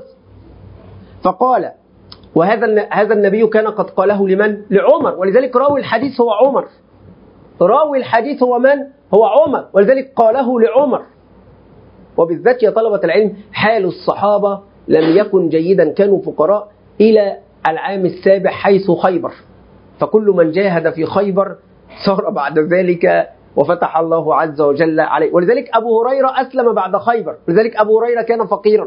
فقال، وهذا هذا النبي كان قد قاله لمن؟ لعمر، ولذلك راوي الحديث هو عمر، راوي الحديث هو من؟ هو عمر، ولذلك قاله لعمر. وبالذات يا طلبة العلم حال الصحابة لم يكن جيدا، كانوا فقراء إلى العام السابع حيث خيبر، فكل من جاهد في خيبر صار بعد ذلك وفتح الله عز وجل عليه. ولذلك أبو هريرة أسلم بعد خيبر، ولذلك أبو هريرة كان فقيرا.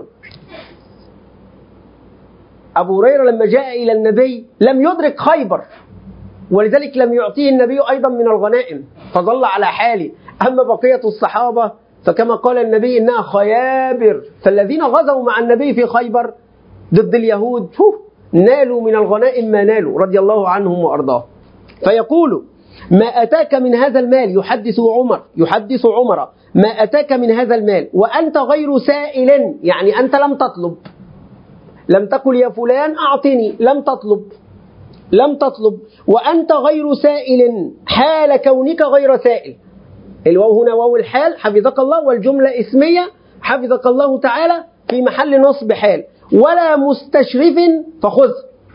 أبو هريرة لما جاء إلى النبي لم يدرك خيبر، ولذلك لم يعطيه النبي أيضا من الغنائم، فظل على حاله. أما بقية الصحابة فكما قال النبي: إنها خيابر، فالذين غزوا مع النبي في خيبر ضد اليهود نالوا من الغنائم ما نالوا رضي الله عنهم وأرضاه. فيقول: ما أتاك من هذا المال، يحدث عمر يحدث عمر ما أتاك من هذا المال وأنت غير سائل، يعني أنت لم تطلب، لم تقل يا فلان أعطني، لم تطلب، لم تطلب، وأنت غير سائل حال كونك غير سائل. الواو هنا واو الحال حفظك الله، والجملة اسمية حفظك الله تعالى في محل نصب حال. ولا مستشرف فخذ.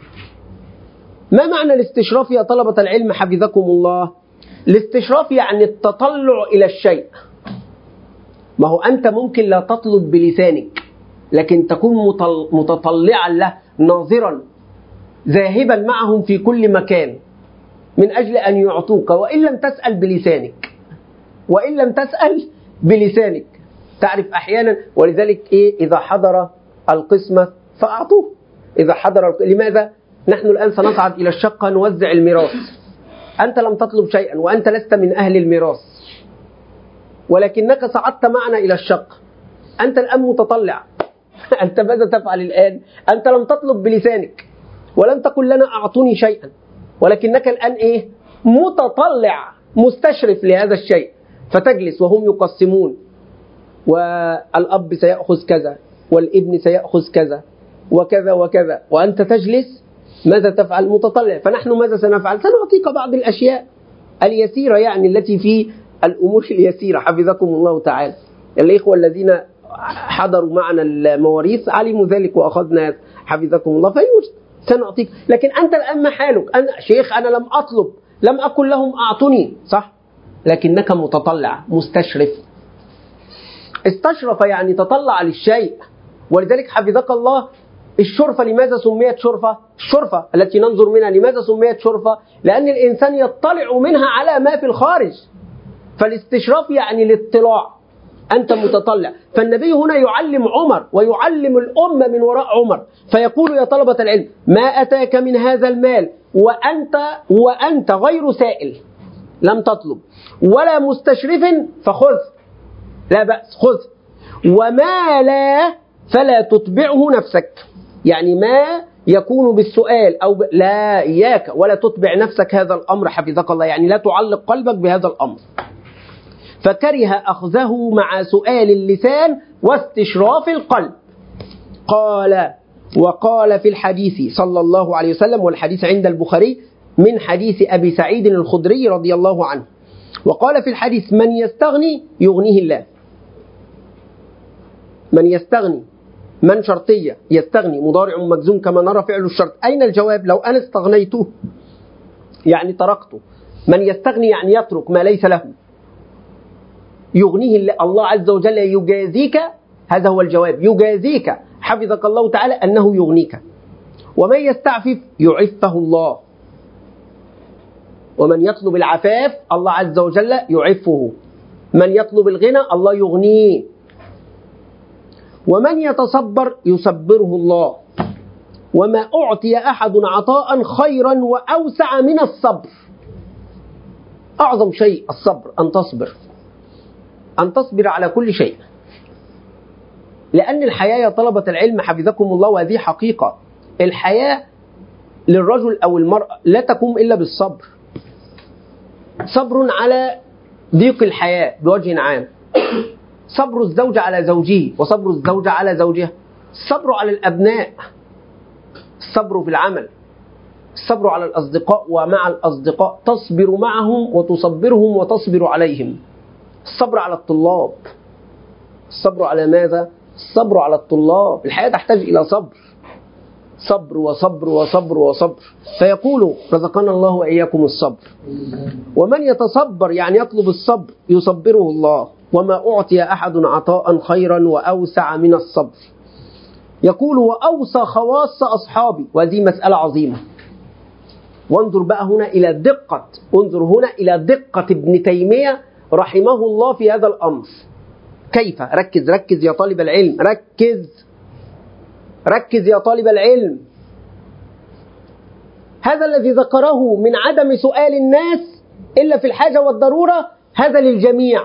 ما معنى الاستشراف يا طلبة العلم حفظكم الله؟ الاستشراف يعني التطلع إلى الشيء. ما هو أنت ممكن لا تطلب بلسانك، لكن تكون متطلعا له، ناظرا، ذاهبا معهم في كل مكان من أجل أن يعطوك، وإن لم تسأل بلسانك وإن لم تسأل بلسانك تعرف أحيانا. ولذلك إيه؟ إذا حضر القسمة فأعطوه. إذا حضر، لماذا؟ نحن الآن سنصعد إلى الشقة نوزع الميراث، أنت لم تطلب شيئا وأنت لست من أهل الميراث، ولكنك صعدت معنا إلى الشقة. أنت الآن متطلع. أنت ماذا تفعل الآن؟ أنت لم تطلب بلسانك ولم تقل لنا أعطوني شيئا، ولكنك الآن إيه؟ متطلع، مستشرف لهذا الشيء. فتجلس وهم يقسمون، والأب سيأخذ كذا والابن سيأخذ كذا وكذا وكذا، وأنت تجلس ماذا تفعل؟ متطلع. فنحن ماذا سنفعل؟ سنعطيك بعض الأشياء اليسيرة، يعني التي في الأمور اليسيرة حفظكم الله تعالى. الإخوة الذين حضروا معنا المواريث علموا ذلك وأخذنا حفظكم الله، فيوجد سنعطيك. لكن أنت الآن ما حالك؟ أنا شيخ أنا لم أطلب، لم أقل لهم أعطوني، صح؟ لكنك متطلع، مستشرف. استشرف يعني تطلع للشيء. ولذلك حفظك الله الشرفة لماذا سميت شرفة؟ الشرفة التي ننظر منها لماذا سميت شرفة؟ لأن الإنسان يطلع منها على ما في الخارج. فالاستشراف يعني الاطلاع، أنت متطلع. فالنبي هنا يعلم عمر ويعلم الأمة من وراء عمر، فيقول يا طلبة العلم ما أتاك من هذا المال وأنت وأنت غير سائل، لم تطلب، ولا مستشرف فخذ، لا بأس خذ. وما لا فلا تتبعه نفسك، يعني ما يكون بالسؤال أو ب... لا إياك ولا تتبع نفسك هذا الأمر حفظك الله، يعني لا تعلق قلبك بهذا الأمر. فكره أخذه مع سؤال اللسان واستشراف القلب. قال وقال في الحديث صلى الله عليه وسلم، والحديث عند البخاري من حديث أبي سعيد الخدري رضي الله عنه، وقال في الحديث من يستغني يغنيه الله. من يستغني، من شرطية، يستغني مضارع مجزوم كما نرى فعل الشرط. أين الجواب؟ لو أنا استغنيته يعني تركته. من يستغني يعني يترك ما ليس له، يغنيه الله عز وجل يجازيك. هذا هو الجواب، يجازيك حفظك الله تعالى أنه يغنيك. ومن يستعفف يعفه الله، ومن يطلب العفاف الله عز وجل يعفه. من يطلب الغنى الله يغنيه. ومن يتصبر يصبره الله. وما أعطي أحد عطاء خيرا وأوسع من الصبر. أعظم شيء الصبر، أن تصبر، أن تصبر على كل شيء. لأن الحياة يا طلبة العلم حفظكم الله، وهذه حقيقة، الحياة للرجل أو المرأة لا تقوم إلا بالصبر. صبر على ضيق الحياة بوجه عام، صبر الزوج على زوجه وصبر الزوجة على زوجها، الصبر على الأبناء، الصبر في العمل، الصبر على الأصدقاء ومع الأصدقاء، تصبر معهم وتصبرهم وتصبر عليهم. الصبر على الطلاب، الصبر على ماذا؟ الصبر على الطلاب. الحياة تحتاج إلى صبر، صبر وصبر وصبر وصبر. فيقول رزقنا الله وإياكم الصبر. ومن يتصبر يعني يطلب الصبر يصبره الله. وما أعطي أحد عطاء خيرا وأوسع من الصبر. يقول وأوصى خواص أصحابي، وهذه مسألة عظيمة. وانظر بقى هنا إلى دقة، انظر هنا إلى دقة ابن تيمية رحمه الله في هذا الأمر. كيف؟ ركز ركز يا طالب العلم، ركز ركز يا طالب العلم. هذا الذي ذكره من عدم سؤال الناس إلا في الحاجة والضرورة هذا للجميع،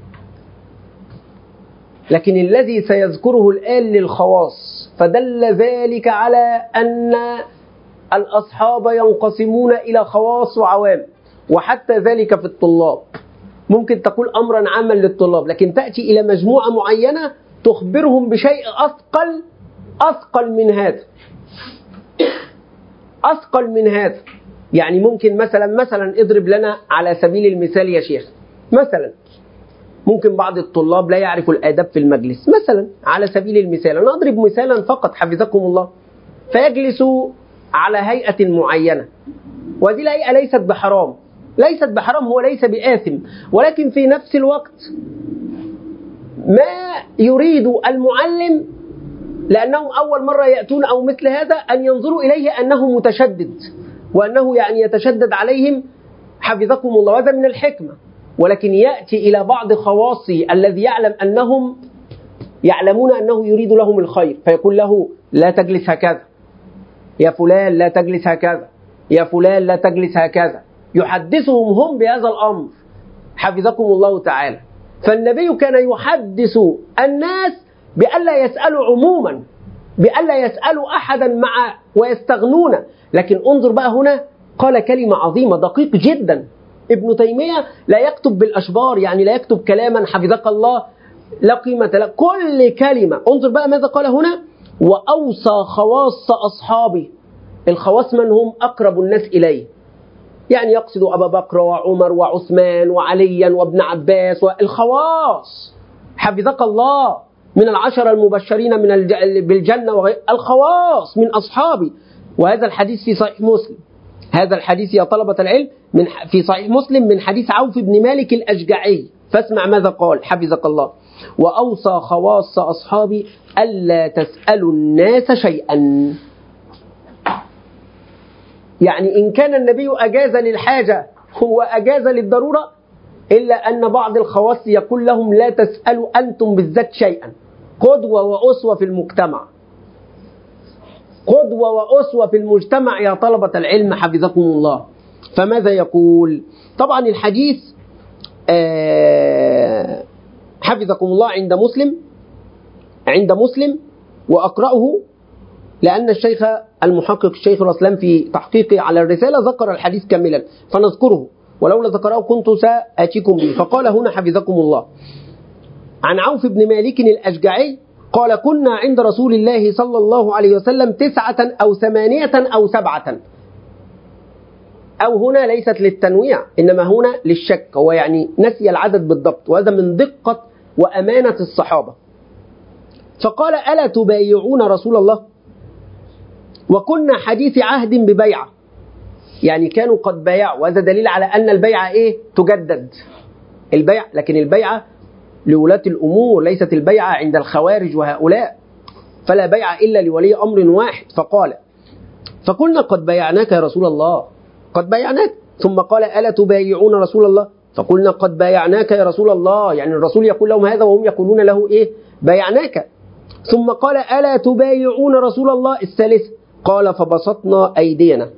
لكن الذي سيذكره الآن للخواص. فدل ذلك على أن الأصحاب ينقسمون إلى خواص وعوام، وحتى ذلك في الطلاب. ممكن تقول أمرا عاما للطلاب، لكن تأتي إلى مجموعة معينة تخبرهم بشيء أثقل أثقل من هذا، أثقل من هذا. يعني ممكن مثلا مثلا اضرب لنا على سبيل المثال يا شيخ، مثلا ممكن بعض الطلاب لا يعرفوا الآداب في المجلس، مثلا على سبيل المثال أنا أضرب مثالا فقط حفظكم الله، فيجلسوا على هيئة معينة، وهذه الهيئة ليست بحرام، ليست بحرام، هو ليس بآثم، ولكن في نفس الوقت ما يريد المعلم لأنهم أول مرة يأتون أو مثل هذا أن ينظروا إليه أنه متشدد، وأنه يعني يتشدد عليهم حفظكم الله، وهذا من الحكمة، ولكن يأتي إلى بعض خواصه الذي يعلم أنهم يعلمون أنه يريد لهم الخير، فيقول له لا تجلس هكذا يا فلان، لا تجلس هكذا يا فلان، لا تجلس هكذا، يحدثهم هم بهذا الأمر حفظكم الله تعالى. فالنبي كان يحدث الناس بألا يسألوا عموما، بألا يسألوا أحدا مع ويستغنون، لكن انظر بقى هنا قال كلمة عظيمة دقيق جدا. ابن تيمية لا يكتب بالأشبار، يعني لا يكتب كلاما حفظك الله لا قيمة له، كل كلمة. انظر بقى ماذا قال هنا: وأوصى خواص أصحابه. الخواص من هم؟ أقرب الناس إليه، يعني يقصد أبا بكر وعمر وعثمان وعليا وابن عباس، والخواص حفظك الله من العشر المبشرين من بالجنة وغير الخواص من أصحابي. وهذا الحديث في صحيح مسلم، هذا الحديث يا طلبة العلم من في صحيح مسلم من حديث عوف بن مالك الأشجعي، فاسمع ماذا قال حفظك الله: وأوصى خواص أصحابي ألا تسألوا الناس شيئا. يعني إن كان النبي أجاز للحاجة هو أجاز للضرورة، إلا أن بعض الخواص يقول لهم لا تسألوا أنتم بالذات شيئا. قدوة وأسوة في المجتمع، قدوة وأسوة في المجتمع يا طلبة العلم حفظكم الله. فماذا يقول؟ طبعا الحديث آه حفظكم الله عند مسلم، عند مسلم وأقرأه لأن الشيخ المحقق الشيخ الأسلام في تحقيقه على الرسالة ذكر الحديث كاملا فنذكره، ولولا ذكره كنت سآتيكم به. فقال هنا حفظكم الله عن عوف بن مالك الأشجعي قال: كنا عند رسول الله صلى الله عليه وسلم تسعة أو ثمانية أو سبعة، أو هنا ليست للتنويع إنما هنا للشك، هو يعني نسي العدد بالضبط، وهذا من دقة وأمانة الصحابة. فقال: ألا تبايعون رسول الله؟ وكنا حديث عهد ببيعة، يعني كانوا قد بايعوا، وهذا دليل على أن البيعة إيه؟ تجدد البيع، لكن البيعة لولاة الأمور، ليست البيعة عند الخوارج وهؤلاء، فلا بيع إلا لولي أمر واحد. فقال: فقلنا قد بايعناك يا رسول الله، قد بايعناك. ثم قال: ألا تبايعون رسول الله؟ فقلنا قد بايعناك يا رسول الله، يعني الرسول يقول لهم هذا وهم يقولون له إيه؟ بايعناك. ثم قال: ألا تبايعون رسول الله؟ الثالث قال: فبسطنا أيدينا،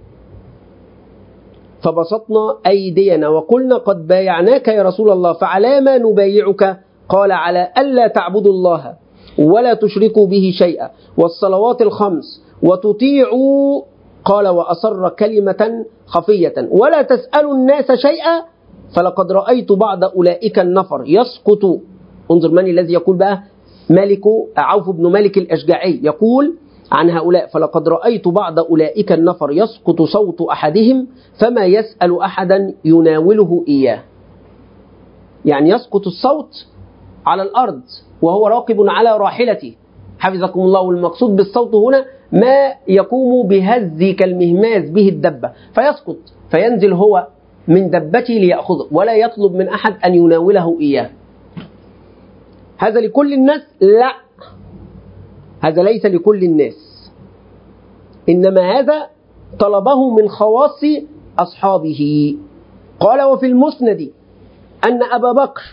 فبسطنا أيدينا وقلنا قد بايعناك يا رسول الله، فعلى ما نبايعك؟ قال: على ألا تعبدوا الله ولا تشركوا به شيئا والصلوات الخمس وتطيعوا، قال: وأصر كلمة خفية، ولا تسألوا الناس شيئا، فلقد رأيت بعض أولئك النفر يسقط. انظر من الذي يقول بقى؟ مالك عوف بن مالك الأشجعي يقول عن هؤلاء: فلقد رأيت بعض أولئك النفر يسقط صوت أحدهم فما يسأل أحدا يناوله إياه. يعني يسقط الصوت على الأرض وهو راكب على راحلته حفظكم الله. والمقصود بالصوت هنا ما يقوم بهز كالمهماز به الدبة، فيسقط فينزل هو من دبته ليأخذه، ولا يطلب من أحد أن يناوله إياه. هذا لكل الناس؟ لا، هذا ليس لكل الناس، إنما هذا طلبه من خواص أصحابه. قال: وفي المسند أن أبا بكر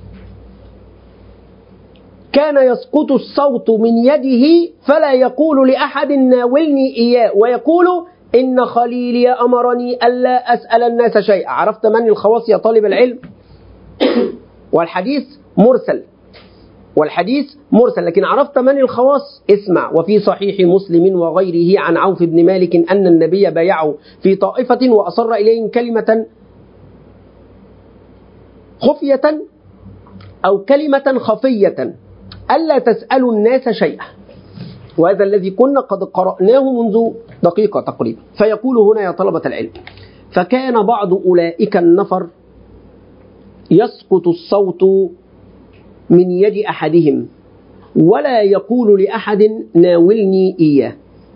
كان يسقط الصوت من يده فلا يقول لأحد ناولني إياه، ويقول: إن خليلي أمرني ألا أسأل الناس شيئا. عرفت من الخواص يا طالب العلم؟ والحديث مرسل، والحديث مرسل، لكن عرفت من الخواص؟ اسمع: وفي صحيح مسلم وغيره عن عوف بن مالك أن النبي بايعه في طائفة وأصر إليهم كلمة خفية أو كلمة خفية ألا تسألوا الناس شيئا. وهذا الذي كنا قد قرأناه منذ دقيقة تقريبا. فيقول هنا يا طلبة العلم: فكان بعض أولئك النفر يسقط الصوت من يد أحدهم ولا يقول لأحد ناولني إياه.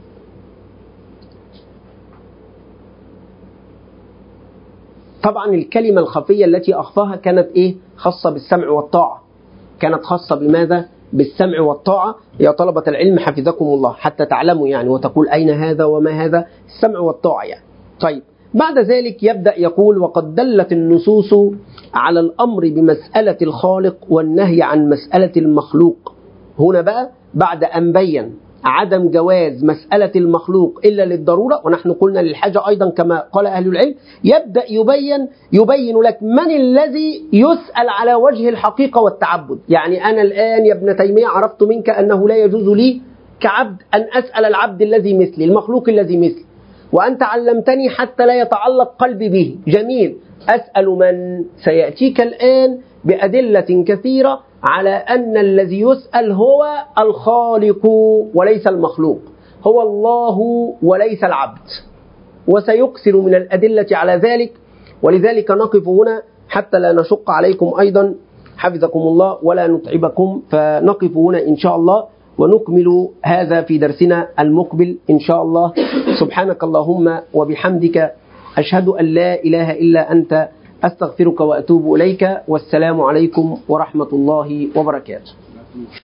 طبعا الكلمة الخفية التي أخفاها كانت إيه؟ خاصة بالسمع والطاعة. كانت خاصة بماذا؟ بالسمع والطاعة يا طلبة العلم حفظكم الله، حتى تعلموا يعني وتقول أين هذا وما هذا، السمع والطاعة يعني. طيب بعد ذلك يبدأ يقول: وقد دلت النصوص على الأمر بمسألة الخالق والنهي عن مسألة المخلوق. هنا بقى بعد أن بين عدم جواز مسألة المخلوق إلا للضرورة، ونحن قلنا للحاجة أيضا كما قال أهل العلم، يبدأ يبين يبين لك من الذي يسأل على وجه الحقيقة والتعبد. يعني أنا الآن يا ابن تيمية عرفت منك أنه لا يجوز لي كعبد أن أسأل العبد الذي مثلي، المخلوق الذي مثلي، وأنت علمتني حتى لا يتعلق قلبي به. جميل، أسأل من؟ سيأتيك الآن بأدلة كثيرة على أن الذي يسأل هو الخالق وليس المخلوق، هو الله وليس العبد، وسيكثر من الأدلة على ذلك. ولذلك نقف هنا حتى لا نشق عليكم أيضا حفظكم الله ولا نتعبكم، فنقف هنا إن شاء الله ونكمل هذا في درسنا المقبل إن شاء الله. سبحانك اللهم وبحمدك، أشهد أن لا إله إلا أنت، أستغفرك وأتوب إليك، والسلام عليكم ورحمة الله وبركاته.